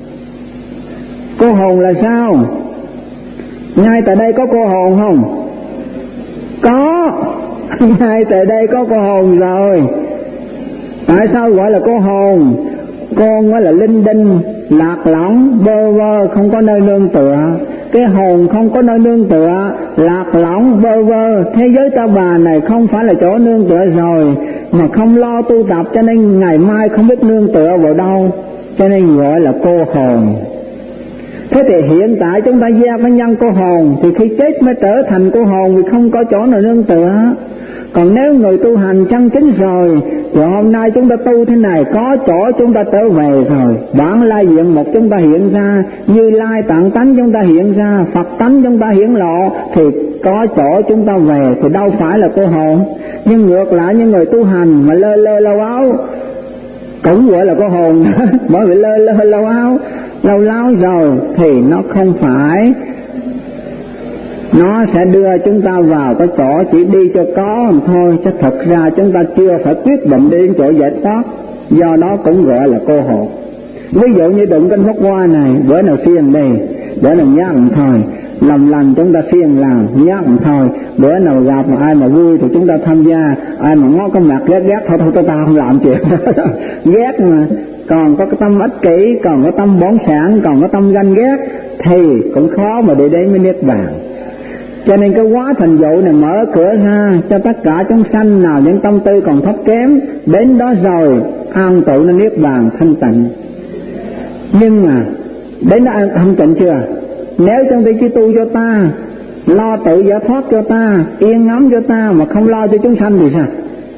Cô hồn là sao? Ngay tại đây có cô hồn không? Có. Ngay tại đây có cô hồn rồi. Tại sao gọi là cô hồn? Con mới là linh đinh, lạc lõng, bơ vơ, không có nơi nương tựa. Cái hồn không có nơi nương tựa, lạc lõng, bơ vơ. Thế giới ta bà này không phải là chỗ nương tựa rồi, mà không lo tu tập cho nên ngày mai không biết nương tựa vào đâu, cho nên gọi là cô hồn. Thế thì hiện tại chúng ta gieo cái nhân cô hồn, thì khi chết mới trở thành cô hồn, vì không có chỗ nào nương tựa. Còn nếu người tu hành chân chính rồi, thì hôm nay chúng ta tu thế này, có chỗ chúng ta trở về rồi. Bản lai diện một chúng ta hiện ra, Như Lai tạng tánh chúng ta hiện ra, Phật tánh chúng ta hiển lộ, thì có chỗ chúng ta về, thì đâu phải là cô hồn. Nhưng ngược lại những người tu hành mà lơ lơ lâu áo cũng gọi là cô hồn. Bởi vì lơ lơ lâu áo lâu láo rồi thì nó không phải. Nó sẽ đưa chúng ta vào cái chỗ chỉ đi cho có thôi, chứ thật ra chúng ta chưa phải quyết định đi đến chỗ giải thoát. Do đó cũng gọi là cô hồn. Ví dụ như đụng kinh Pháp Hoa này, bữa nào siêng đi, bữa nào nhắc thôi, làm lành chúng ta siêng làm, nhắc thôi. Bữa nào gặp mà ai mà vui thì chúng ta tham gia, ai mà ngó cái mặt ghét ghét thôi thôi tôi ta không làm chuyện. Ghét mà còn có cái tâm ích kỷ, còn có tâm bổn sản, còn có tâm ganh ghét thì cũng khó mà để đến với niết bàn. Cho nên cái quá thành dụ này mở cửa ra cho tất cả chúng sanh nào những tâm tư còn thấp kém đến đó rồi an trụ nên niết bàn thanh tịnh. Nhưng mà đến đó thanh tịnh chưa? Nếu trong đây chỉ tu cho ta, lo tự giải thoát cho ta, yên ấm cho ta mà không lo cho chúng sanh thì sao?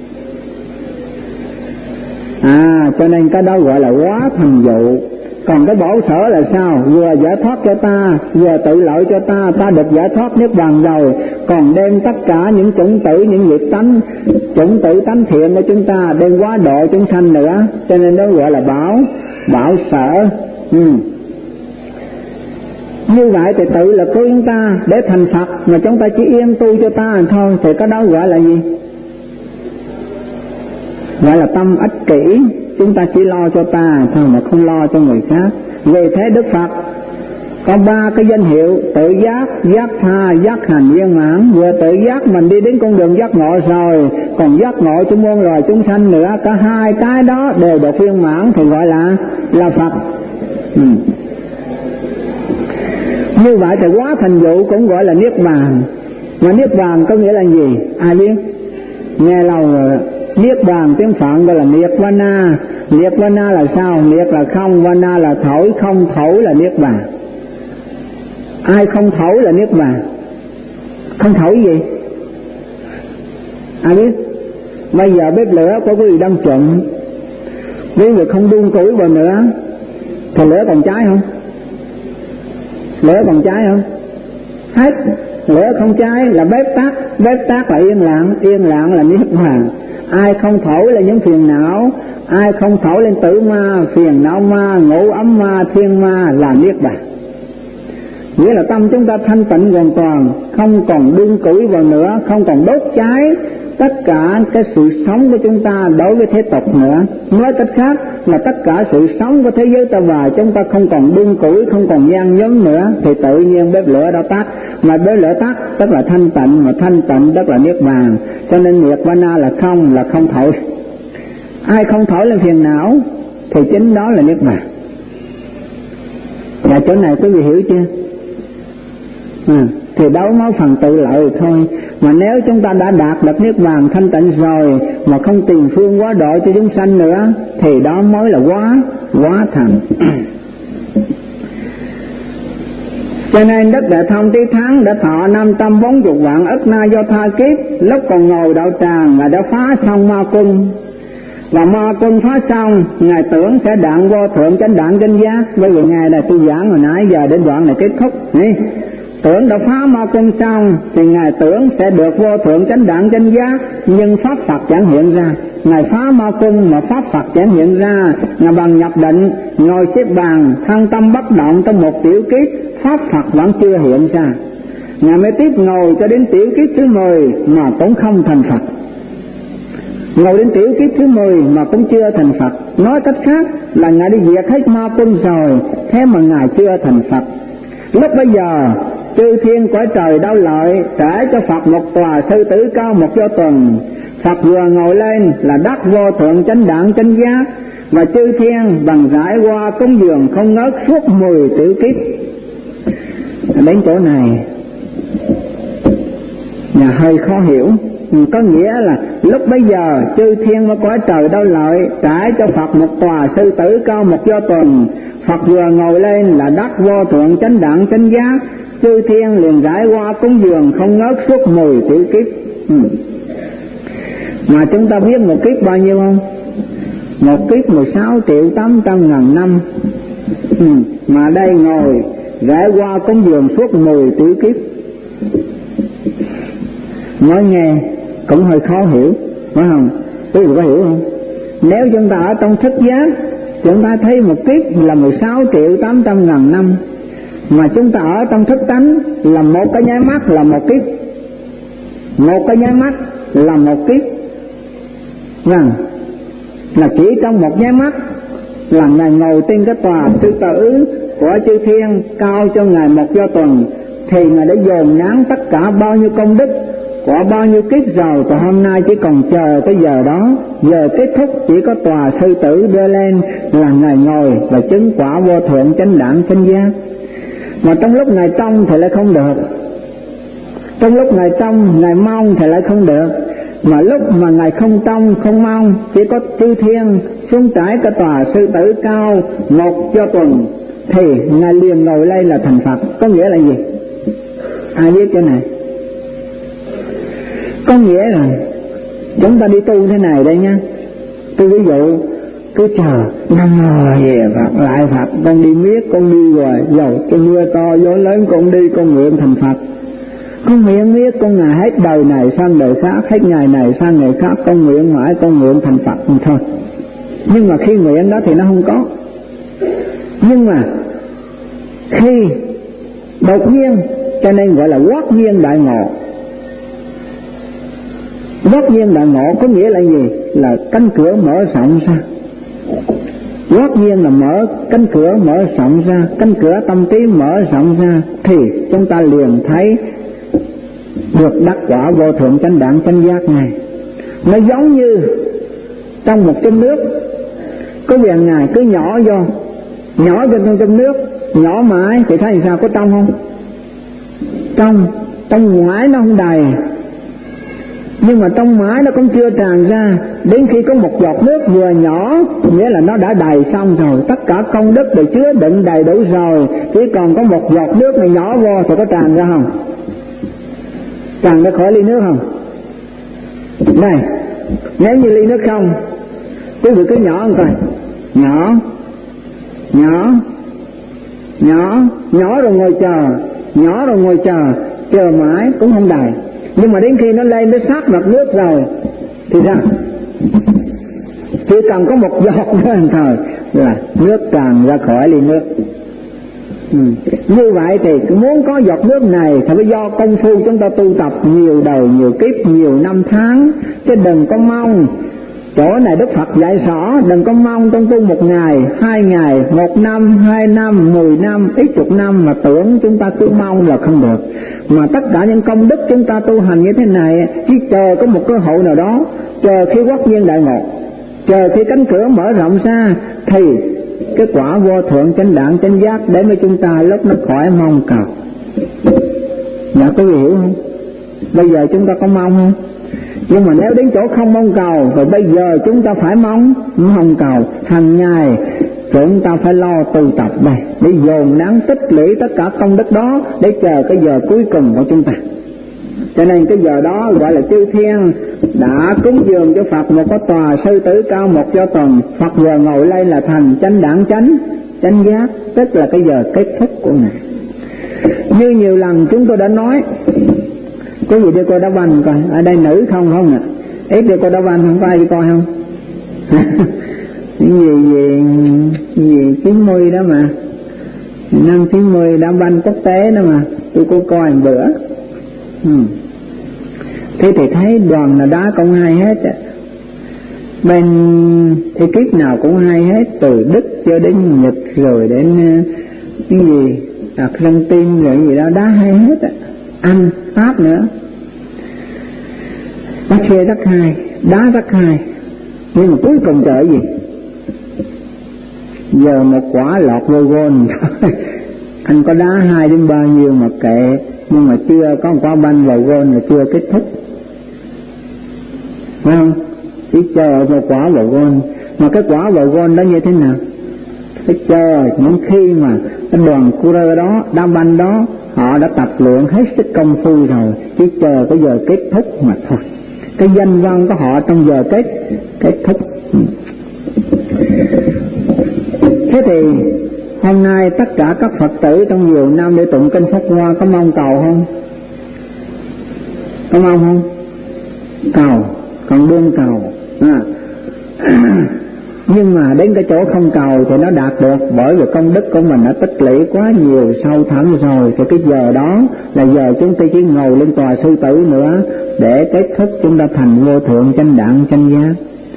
À, cho nên cái đó gọi là quá thành dụ. Còn cái bổ sở là sao? Vừa giải thoát cho ta, vừa tự lợi cho ta, ta được giải thoát niết bàn rồi, còn đem tất cả những chủng tử, những nghiệp tánh, chủng tử tánh thiện của chúng ta đem quá độ chúng sanh nữa. Cho nên đó gọi là bảo, bảo sở. Ừ. Như vậy thì tự lực của chúng ta để thành Phật, mà chúng ta chỉ yên tu cho ta thôi, thì cái đó gọi là gì? Gọi là tâm ích kỷ. Chúng ta chỉ lo cho ta thôi mà không lo cho người khác. Vì thế Đức Phật có ba cái danh hiệu: tự giác, giác tha, giác hành viên mãn. Vừa tự giác mình đi đến con đường giác ngộ rồi, còn giác ngộ cho muôn loài chúng sanh nữa. Cả hai cái đó đều được viên mãn thì gọi là là Phật. Ừ. Như vậy thì quá thành dụ cũng gọi là niết bàn. Mà niết bàn có nghĩa là gì? Ai biết? Nghe lâu rồi. Niết bàn tiếng Phạn gọi là niết vana. Niết vana là sao? Niết là không, vana là thổi, không thổi là niết bàn. Ai không thổi là niết bàn? Không thổi gì? Ai biết? Bây giờ bếp lửa có cái gì đang trộn, nếu người không đun củi vào nữa thì lửa còn cháy không? Lửa còn cháy không? Hết. Lửa không cháy là bếp tắt, bếp tắt là yên lặng, yên lặng là niết bàn. Ai không thổi là những phiền não, ai không thổi lên tử ma, phiền não ma, ngủ ấm ma, thiên ma là niết bàn. nghĩa là tâm chúng ta thanh tịnh hoàn toàn, không còn đun củi vào nữa, không còn đốt cháy tất cả cái sự sống của chúng ta đối với thế tục nữa. Nói cách khác là tất cả sự sống của thế giới ta và chúng ta không còn đun củi, không còn gian nhóm nữa, thì tự nhiên bếp lửa đã tắt. Mà bếp lửa tắt tức là thanh tịnh, mà thanh tịnh tức là niết bàn. Cho nên Nirvana là không, là không thổi. Ai không thổi lên phiền não thì chính đó là niết bàn. Và chỗ này quý vị hiểu chưa? À, thì đấu nói phần tự lợi thôi. Mà nếu chúng ta đã đạt được niết bàn thanh tịnh rồi mà không tìm phương hóa độ cho chúng sanh nữa thì đó mới là quá quá thành. Cho nên Đức Đại Thông Tí Thắng đã thọ năm trăm bốn mươi vạn ức na do tha kiếp, lúc còn ngồi đạo tràng Ngài đã phá xong ma cung. Và ma cung phá xong, Ngài tưởng sẽ đặng vô thượng chánh đẳng chánh giác. Bởi vì Ngài là tôi giảng hồi nãy giờ đến đoạn này kết thúc. Này, tưởng đã phá ma cung xong thì Ngài tưởng sẽ được vô thượng chánh đẳng chánh giác, nhưng pháp Phật chẳng hiện ra. Ngài phá ma cung mà pháp Phật chẳng hiện ra. Ngài bằng nhập định ngồi xếp bàn thân tâm bất động trong một tiểu kiếp, pháp Phật vẫn chưa hiện ra. Ngài mới tiếp ngồi cho đến tiểu kiếp thứ mười mà cũng không thành Phật. Ngồi đến tiểu kiếp thứ mười mà cũng chưa thành Phật. Nói cách khác là Ngài đi diệt hết ma cung rồi, thế mà Ngài chưa thành Phật. Lúc bây giờ chư thiên cõi trời đau lợi trả cho Phật một tòa sư tử cao một do tuần. Phật vừa ngồi lên là đắc vô thượng chánh đẳng chánh giác, và chư thiên bằng giải hoa cúng dường không ngớt suốt mười tiểu kiếp. Đến chỗ này nhà hơi khó hiểu. Có nghĩa là lúc bây giờ chư thiên ở cõi trời đau lợi trả cho Phật một tòa sư tử cao một do tuần. Phật vừa ngồi lên là đắc vô thượng chánh đẳng chánh giác, chư thiên liền giải hoa cúng dường không ngớt suốt mười tiểu kiếp. Ừ. Mà chúng ta biết một kiếp bao nhiêu không? Một kiếp mười sáu triệu tám trăm ngàn năm. Ừ. Mà đây ngồi giải hoa cúng dường suốt mười tiểu kiếp. Nói nghe cũng hơi khó hiểu, phải không? Quý vị có hiểu không? Nếu chúng ta ở trong thức giác, chúng ta thấy một kiếp là mười sáu triệu tám trăm ngàn năm, mà chúng ta ở trong thức tánh là một cái nháy mắt là một kiếp, một cái nháy mắt là một kiếp. Vâng, là chỉ trong một nháy mắt là Ngài ngồi trên cái tòa sư tử của chư thiên cao cho Ngài một do tuần, thì Ngài đã dồn nén tất cả bao nhiêu công đức của bao nhiêu kiếp rồi, và hôm nay chỉ còn chờ cái giờ đó, giờ kết thúc chỉ có tòa sư tử đưa lên là Ngài ngồi và chứng quả vô thượng chánh đẳng chánh giác. Mà trong lúc Ngài trong thì lại không được, trong lúc Ngài trong Ngài mong thì lại không được, mà lúc mà Ngài không trong không mong chỉ có chư thiên xuống trải cái tòa sư tử cao một cho tuần thì Ngài liền ngồi lên là thành Phật. Có nghĩa là gì? Ai biết cái này? Có nghĩa là chúng ta đi tu thế này đây nha. Tôi ví dụ cứ chờ năm về Phật lại Phật, con đi miết con đi hoài, dầu cho mưa to gió lớn con đi, con nguyện thành Phật. Con nguyện miết con ngày hết đời này sang đời khác, hết ngày này sang ngày khác, con nguyện mãi con nguyện thành Phật thôi. Nhưng mà khi nguyện đó thì nó không có. Nhưng mà khi đột nhiên, cho nên gọi là quát nhiên đại ngộ. Quát nhiên đại ngộ có nghĩa là gì? Là cánh cửa mở rộng ra. Quát nhiên là mở cánh cửa mở rộng ra, cánh cửa tâm trí mở rộng ra, thì chúng ta liền thấy được đắc quả vô thượng chánh đẳng chánh giác này. Nó giống như trong một chum nước, có việc Ngài cứ nhỏ vô, nhỏ vô trong chum nước, nhỏ mãi thì thấy sao, có trong không? Trong, trong ngoài nó không đầy, nhưng mà trong mãi nó cũng chưa tràn ra. Đến khi có một giọt nước vừa nhỏ, nghĩa là nó đã đầy xong rồi, tất cả công đức đều chứa đựng đầy đủ rồi, chỉ còn có một giọt nước này nhỏ vô thì có tràn ra không? Tràn ra khỏi ly nước không? Này, nếu như ly nước không, quý vị cứ nhỏ không coi, nhỏ, nhỏ, nhỏ, nhỏ rồi ngồi chờ, nhỏ rồi ngồi chờ, chờ mãi cũng không đầy. Nhưng mà đến khi nó lên nó sát mặt nước rồi thì sao? Chỉ cần có một giọt nữa thời là nước tràn ra khỏi ly nước. Ừ. Như vậy thì muốn có giọt nước này thì phải do công phu chúng ta tu tập nhiều đời nhiều kiếp nhiều năm tháng, chứ đừng có mong. Chỗ này Đức Phật dạy rõ, đừng có mong trong tu một ngày, hai ngày, một năm, hai năm, mười năm, ít chục năm mà tưởng chúng ta cứ mong là không được. Mà tất cả những công đức chúng ta tu hành như thế này chỉ chờ có một cơ hội nào đó, chờ khi quốc duyên đại ngộ, chờ khi cánh cửa mở rộng ra thì cái quả vô thượng chánh đẳng chánh giác để với chúng ta lúc nó khỏi mong cầu. Dạ có gì hiểu không? Bây giờ chúng ta có mong không? Nhưng mà nếu đến chỗ không mong cầu, rồi bây giờ chúng ta phải mong, mong cầu. Hàng ngày chúng ta phải lo tu tập đây, để dồn nén tích lũy tất cả công đức đó, để chờ cái giờ cuối cùng của chúng ta. Cho nên cái giờ đó gọi là chư thiên đã cúng dường cho Phật một cái tòa sư tử cao một do tuần. Phật vừa ngồi lên là thành chánh đẳng chánh chánh giác, tức là cái giờ kết thúc của Ngài. Như nhiều lần chúng tôi đã nói, có gì đi coi đá banh coi, ở đây nữ không không ạ? Ít đi coi đá banh không có ai đi coi không? Những gì gì gì chín mươi đó mà, năm chín mươi đá banh quốc tế đó mà, tôi có coi một bữa. Ừ. Thế thì thấy đoàn là đá cũng hay hết, bên ekip nào cũng hay hết, từ Đức cho đến Nhật rồi đến cái gì Argentina rồi gì đó, đá hay hết á. Anh, Pháp nữa, đá xe rất hay, đá rất hay. Nhưng mà cuối cùng trời gì? Giờ một quả lọt vô gôn. Anh có đá hai đến bao nhiêu mà kệ, nhưng mà chưa có một quả banh vào gôn là chưa kết thúc, phải không? Chỉ chờ một quả vào gôn. Mà cái quả vào gôn đó như thế nào? Phải chờ những khi mà cái đoàn cura đó, đá banh đó, họ đã tập luyện hết sức công phu rồi, chỉ chờ cái giờ kết thúc mà thôi. Cái danh văn của họ trong giờ kết kết thúc. Thế thì hôm nay tất cả các Phật tử trong nhiều năm để tụng kinh Pháp Hoa có mong cầu không? Có mong không? Cầu, còn đương cầu. À. Nhưng mà đến cái chỗ không cầu thì nó đạt được, bởi vì công đức của mình đã tích lũy quá nhiều sâu thẳm rồi. Thì cái giờ đó là giờ chúng ta chỉ ngồi lên tòa sư tử nữa để kết thúc chúng ta thành vô thượng chánh đẳng chánh giác.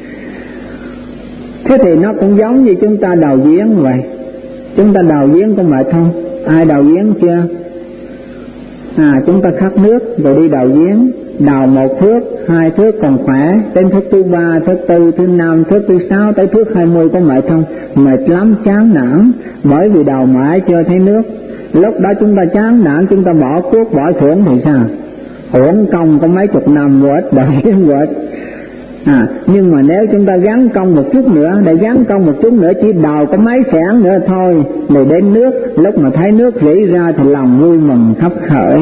Thế thì nó cũng giống như chúng ta đào giếng vậy. Chúng ta đào giếng có mệt không? Ai đào giếng chưa? À, chúng ta khát nước rồi đi đào giếng, đào một thước, hai thước còn khỏe, đến thước thứ ba, thước tư, thứ năm, thước thứ sáu, tới thước hai mươi có mệt không? Mệt lắm, chán nản, bởi vì đào mãi chưa thấy nước. Lúc đó chúng ta chán nản, chúng ta bỏ cuốc, bỏ xưởng thì sao? Uổng công có mấy chục năm vô ích, đào giếng vô ích. À, nhưng mà nếu chúng ta gắn công một chút nữa, để gắn công một chút nữa, chỉ đào có mấy xẻng nữa thôi, để đến nước, lúc mà thấy nước rỉ ra thì lòng vui mừng khắp khởi.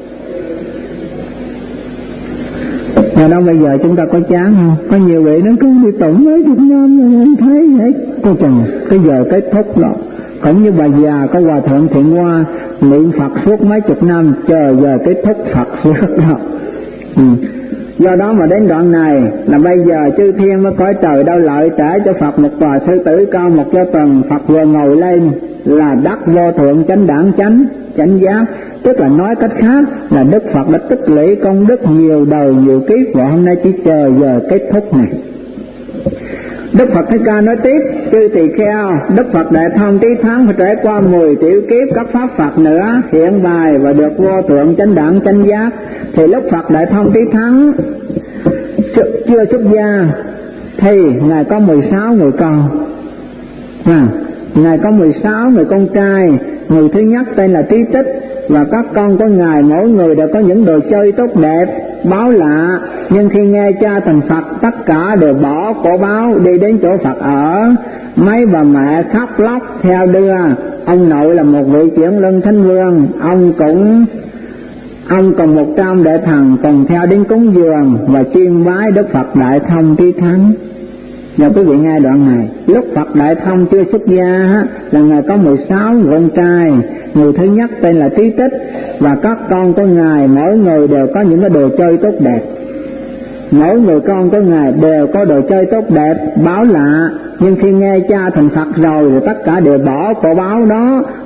Rồi đâu bây giờ chúng ta có chán không? Có nhiều vị nó cứ đi tụng mấy chục năm rồi không thấy hết. Cô chừng, cái giờ kết thúc đó. Cũng như bà già có Hòa Thượng Thiện Hoa niệm Phật suốt mấy chục năm, chờ giờ kết thúc Phật suốt đó. Ừ. Do đó mà đến đoạn này là bây giờ chư thiên mới cõi trời đâu lợi trả cho Phật một tòa sư tử cao một do tuần. Phật vừa ngồi lên là đắc vô thượng chánh đẳng chánh chánh giác, tức là nói cách khác là Đức Phật đã tích lũy công đức nhiều đời nhiều kiếp, và hôm nay chỉ chờ giờ kết thúc này. Đức Phật Thích Ca nói tiếp: chư tỳ kheo, Đức Phật Đại Thông Trí Thắng phải trải qua mười tiểu kiếp các pháp Phật nữa hiện bài và được vô thượng chánh đẳng chánh giác. Thì lúc Phật Đại Thông Trí Thắng chưa xuất gia thì Ngài có mười sáu người con. À, Ngài có mười sáu người con trai. Người thứ nhất tên là Trí Tích, và các con của Ngài mỗi người đều có những đồ chơi tốt đẹp, báo lạ. Nhưng khi nghe cha thành Phật, tất cả đều bỏ cổ báo đi đến chỗ Phật ở. Mấy bà mẹ khóc lóc theo đưa. Ông nội là một vị chuyển luân thánh vương, ông cũng ông còn một trăm đệ thần cùng theo đến cúng dường và chiêm bái Đức Phật Đại Thông Trí Thắng. Giờ quý vị nghe đoạn này, lúc Phật Đại Thông chưa xuất gia là Ngài có mười sáu người con trai. Người thứ nhất tên là Trí Tích, và các con của Ngài mỗi người đều có những cái đồ chơi tốt đẹp. Mỗi người con của Ngài đều có đồ chơi tốt đẹp, báo lạ. Nhưng khi nghe cha thành Phật rồi thì tất cả đều bỏ cổ báo đó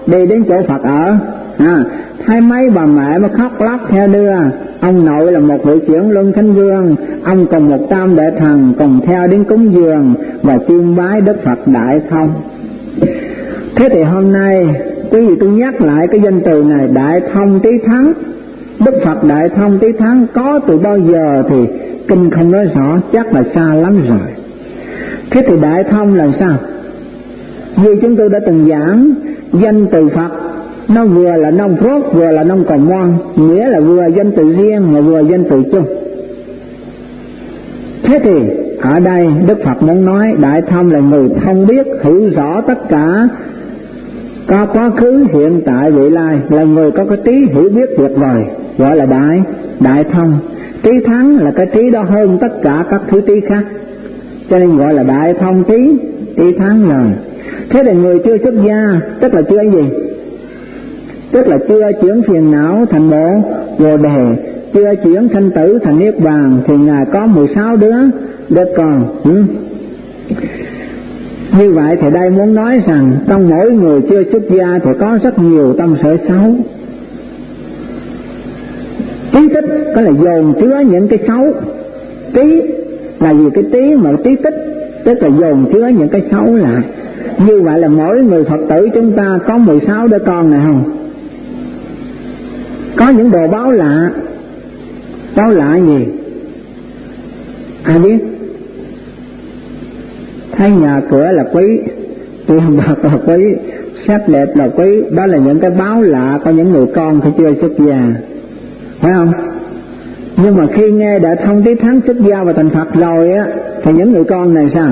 đi đến chỗ Phật ở, à, thấy mấy bà mẹ mà khóc lóc theo đưa. Ông nội là một vị chuyển luân thánh vương, ông cùng một tam đệ thần cùng theo đến cúng dường và chiêm bái Đức Phật Đại Thông. Thế thì hôm nay quý vị tôi nhắc lại cái danh từ này, Đại Thông Trí Thắng. Đức Phật Đại Thông Trí Thắng có từ bao giờ thì kinh không nói rõ, chắc là xa lắm rồi. Thế thì Đại Thông là sao? Như chúng tôi đã từng giảng, danh từ Phật nó vừa là nông rốt, vừa là nông còn ngoan, nghĩa là vừa danh từ riêng mà vừa danh từ chung. Thế thì ở đây Đức Phật muốn nói Đại Thông là người thông biết, hiểu rõ tất cả, có quá khứ hiện tại vị lai, là người có cái trí hiểu biết tuyệt vời, gọi là đại đại thông. Trí thắng là cái trí đó hơn tất cả các thứ trí khác, cho nên gọi là Đại Thông trí trí thắng rồi. Thế thì người chưa xuất gia tức là chưa cái gì? Tức là chưa chuyển phiền não thành bộ bồ đề, chưa chuyển sanh tử thành niết bàn, thì ngài có mười sáu đứa đứa con. Ừ. Như vậy thì đây muốn nói rằng trong mỗi người chưa xuất gia thì có rất nhiều tâm sở xấu. Trí tích có là dồn chứa những cái xấu. Trí là gì? Cái trí mà trí tích tức là dồn chứa những cái xấu lại. Như vậy là mỗi người Phật tử chúng ta có mười sáu đứa con này không? Có những đồ báo lạ. Báo lạ gì? Ai biết? Thấy nhà cửa là quý, tiền bạc là quý, sắc đẹp là quý. Đó là những cái báo lạ của những người con thì chưa xuất gia, phải không? Nhưng mà khi nghe Đại Thông Trí Thắng xuất gia và thành Phật rồi á, thì những người con này sao?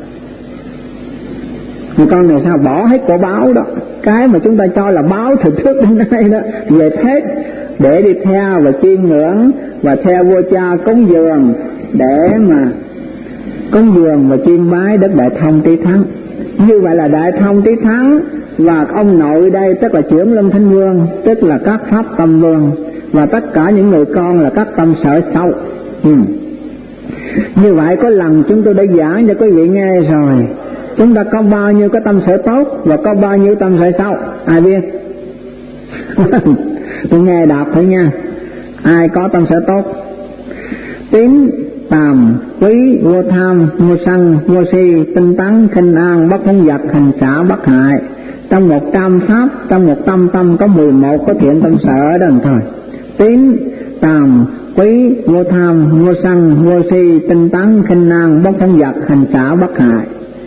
Người con này sao? Bỏ hết của báo đó, cái mà chúng ta cho là báo từ trước đến nay đó, về hết để đi theo và chiêm ngưỡng và theo vua cha cúng dường, để mà cúng dường và chiêm bái Đức Đại Thông Trí Thắng. Như vậy là Đại Thông Trí Thắng và ông nội đây tức là chuyển luân thánh vương, tức là các pháp tâm vương, và tất cả những người con là các tâm sở sâu. Ừ. Như vậy có lần chúng tôi đã giảng cho quý vị nghe rồi, chúng ta có bao nhiêu cái tâm sở tốt và có bao nhiêu tâm sở xấu, ai biết? Tôi nghe đọc thôi nha. Ai có tâm sở tốt? Tín, tàm, quý, vô tham, vô sân, vô si, tinh tấn, khinh an, bất phóng dật, hành xả, bất hại. Trong một trăm pháp, trong một tâm tâm có mười một có thiện tâm sở đó thôi. Tín, tàm, quý, vô tham, vô sân, vô si, tinh tấn, khinh an, bất phóng dật, hành xả, bất hại.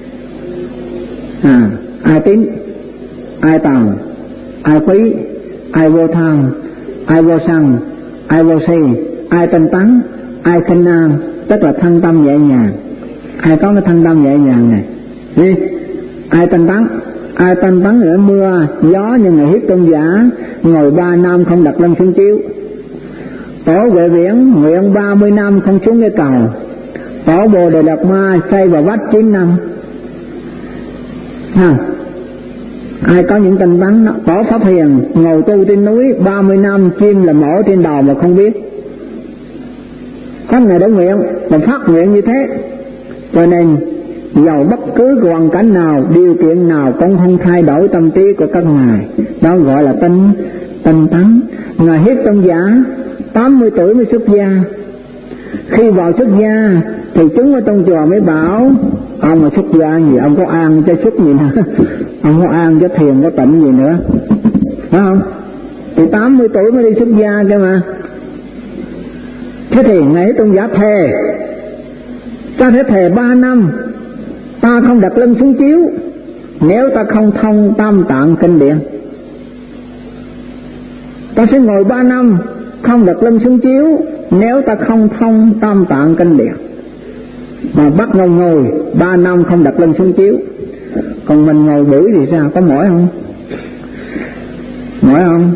À, ai tín, ai tàm, ai quý, ai vô tham, ai vô sân, ai vô si, ai tinh tấn, ai khinh an, tức là thân tâm nhẹ nhàng. Ai có cái thân tâm nhẹ nhàng này? Đi. Ai tinh tấn, ai tinh tấn ở mưa gió như ngày Hiếp Tôn giả ngồi ba năm không đặt lưng xuống chiếu. Tổ Huệ Viễn nguyện ba mươi năm không xuống cái cầu. Tổ Bồ Đề Đạt Ma xây vào vách chín năm. Ha. Ai có những tinh tấn đó. Tổ Pháp Hiền ngồi tu trên núi ba mươi năm, chim là mổ trên đầu mà không biết. Các ngài đã nguyện và phát nguyện như thế, cho nên dầu bất cứ hoàn cảnh nào, điều kiện nào cũng không thay đổi tâm trí của các ngài. Đó gọi là tinh tinh tấn. Ngài Hiếp Tôn giả tám mươi tuổi mới xuất gia. Khi vào xuất gia thì chúng ở trong chùa mới bảo ông mà xuất gia gì, ông có ăn cho xuất gì nữa, ông có ăn cho thiền có tịnh gì nữa, phải không? Thì tám mươi tuổi mới đi xuất gia cơ mà. Thế thì Ngài Tôn giả thề, ta sẽ thề ba năm ta không đặt lưng xuống chiếu nếu ta không thông Tam Tạng Kinh Điển. Ta sẽ ngồi ba năm không đặt lưng xuống chiếu nếu ta không thông Tam Tạng Kinh Điển. Mà bắt ngồi ngồi ba năm không đặt lưng xuống chiếu. Còn mình ngồi buổi thì sao? Có mỏi không? Mỏi không?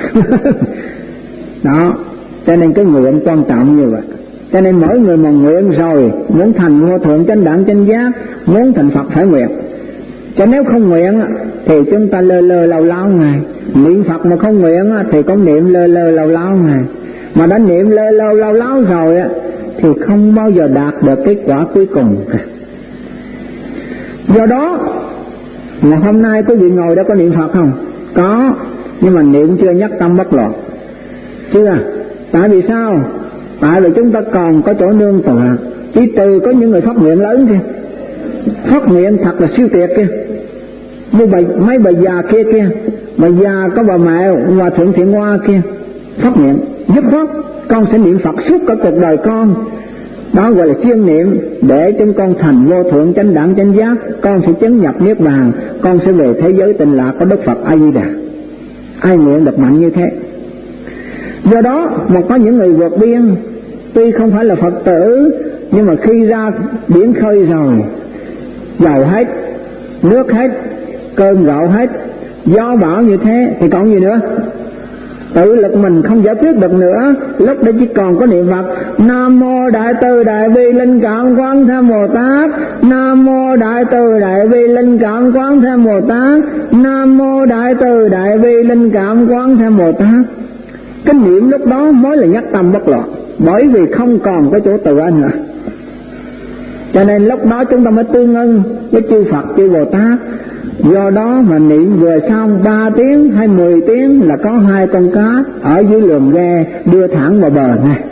Đó. Cho nên cái nguyện quan trọng như vậy. Cho nên mỗi người mà nguyện rồi, muốn thành vô thượng chánh đẳng chánh giác, muốn thành Phật phải nguyện. Cho nếu không nguyện thì chúng ta lơ lơ lâu lâu ngày. Niệm Phật mà không nguyện thì có niệm lơ lơ lâu lâu ngày. Mà đã niệm lơ lơ lâu lâu rồi thì không bao giờ đạt được kết quả cuối cùng. Do đó là hôm nay quý vị ngồi đó có niệm Phật không? Có, nhưng mà niệm chưa nhất tâm bất loạn. Chưa, tại vì sao? Tại vì chúng ta còn có chỗ nương tựa. Chỉ từ có những người phát nguyện lớn kia, phát nguyện thật là siêu tuyệt kia, như bà, mấy bà già kia kia, bà già có bà mẹ Hòa Thượng Thiện Hoa kia phát nguyện dứt khoát con sẽ niệm Phật suốt cả cuộc đời con. Đó gọi là chuyên niệm, để chúng con thành vô thượng chánh đẳng chánh giác, con sẽ chứng nhập niết bàn, con sẽ về thế giới tịnh lạc có Đức Phật A Di Đà. Ai nguyện được mạnh như thế. Do đó mà có những người vượt biên, tuy không phải là Phật tử, nhưng mà khi ra biển khơi rồi, dầu hết, nước hết, cơm gạo hết, gió bão như thế thì còn gì nữa? Tự lực mình không giải quyết được nữa, lúc đó chỉ còn có niệm Phật. Nam mô Đại Từ Đại Bi Linh Cảm Quán Thế Bồ Tát. Nam mô Đại Từ Đại Bi Linh Cảm Quán Thế Bồ Tát. Nam mô Đại Từ Đại Bi Linh Cảm Quán Thế Bồ Tát. Cái niệm lúc đó mới là nhất tâm bất loạn, bởi vì không còn có chỗ tựa nữa. Cho nên lúc đó chúng ta mới tương ưng với chư Phật chư Bồ Tát. Do đó mà niệm vừa xong ba tiếng hay mười tiếng là có hai con cá ở dưới lường ghe đưa thẳng vào bờ này.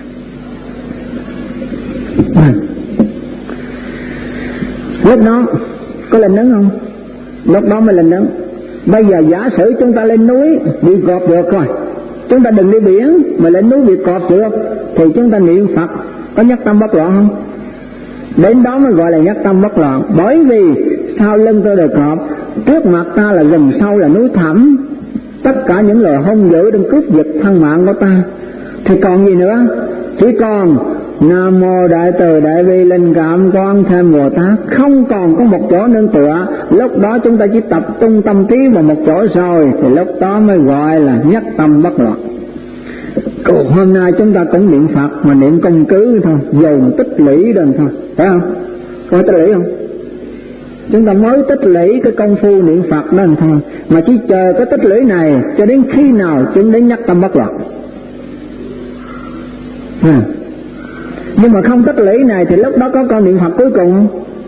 Lúc đó có lên nướng không? Lúc đó mới lên nướng. Bây giờ giả sử chúng ta lên núi bị cọp được rồi, chúng ta đừng đi biển mà lên núi bị cọp được, thì chúng ta niệm Phật có nhất tâm bất loạn không? Đến đó mới gọi là nhất tâm bất loạn. Bởi vì sau lưng tôi được cọp, trước mặt ta là rừng sâu là núi thẳm, tất cả những loài hung dữ đang cướp giật thân mạng của ta, thì còn gì nữa? Chỉ còn Nam mô Đại Từ Đại Bi Linh Cảm Quán Thế Bồ Tát. Không còn có một chỗ nương tựa. Lúc đó chúng ta chỉ tập trung tâm trí vào một chỗ rồi, thì lúc đó mới gọi là nhất tâm bất loạn. Còn hôm nay chúng ta cũng niệm Phật mà niệm công cứ thôi, dồn tích lũy rồi thôi, phải không? Có tích lũy không? Chúng ta mới tích lũy cái công phu niệm Phật đó thôi, mà chỉ chờ cái tích lũy này cho đến khi nào chúng đến nhất tâm bất loạn. À. Nhưng mà không tích lũy này thì lúc đó có con niệm Phật cuối cùng.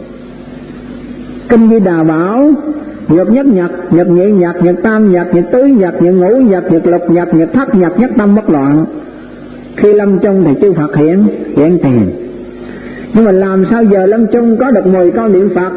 Kinh Di Đà bảo nhật nhất nhật, nhật nhị nhật, nhật tam nhật, nhật tứ nhật, nhật ngũ nhật, nhật lục nhật, nhật thất nhật, nhất tâm bất loạn. Khi lâm chung thì chư Phật hiện hiện tiền. Nhưng mà làm sao giờ lâm chung có được mười câu niệm Phật?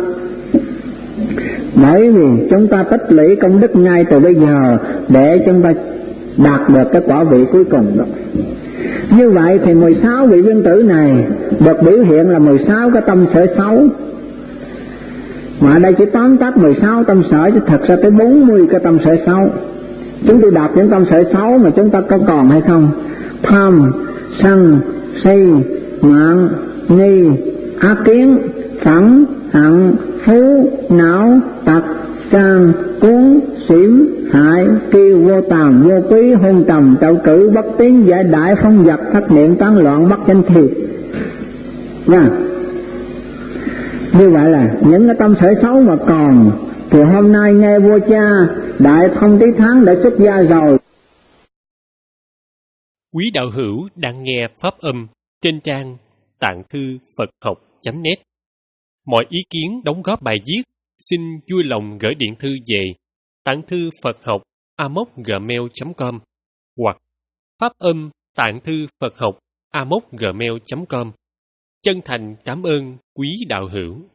Bởi vì chúng ta tích lũy công đức ngay từ bây giờ để chúng ta đạt được cái quả vị cuối cùng đó. Như vậy thì mười sáu vị viên tử này được biểu hiện là mười sáu cái tâm sở xấu. Mà ở đây chỉ tóm tắt mười sáu tâm sở, chứ thật ra tới bốn mươi cái tâm sở xấu. Chúng tôi đọc những tâm sở xấu mà chúng ta có còn hay không? Tham, sân, si, mạng, nghi, ác kiến, phẫn, hận, phú, não, tật, sang, cuốn, xỉm, hại, kiêu, vô tàm, vô quý, hôn trầm, trậu cử, bất tín, giải đại, phong vật, thất niệm, tán loạn, bất chánh thiệt. Nha. Như vậy là những cái tâm sở xấu mà còn, thì hôm nay nghe vua cha Đại Thông Tí Thắng đã xuất gia rồi. Quý đạo hữu đang nghe pháp âm trên trang tạng thư Phật học chấm net. Mọi ý kiến đóng góp bài viết xin vui lòng gửi điện thư về tạng thư Phật học a m o c gmail chấm com hoặc pháp âm tạng thư Phật học a m o c gmail chấm com. Chân thành cảm ơn quý đạo hữu.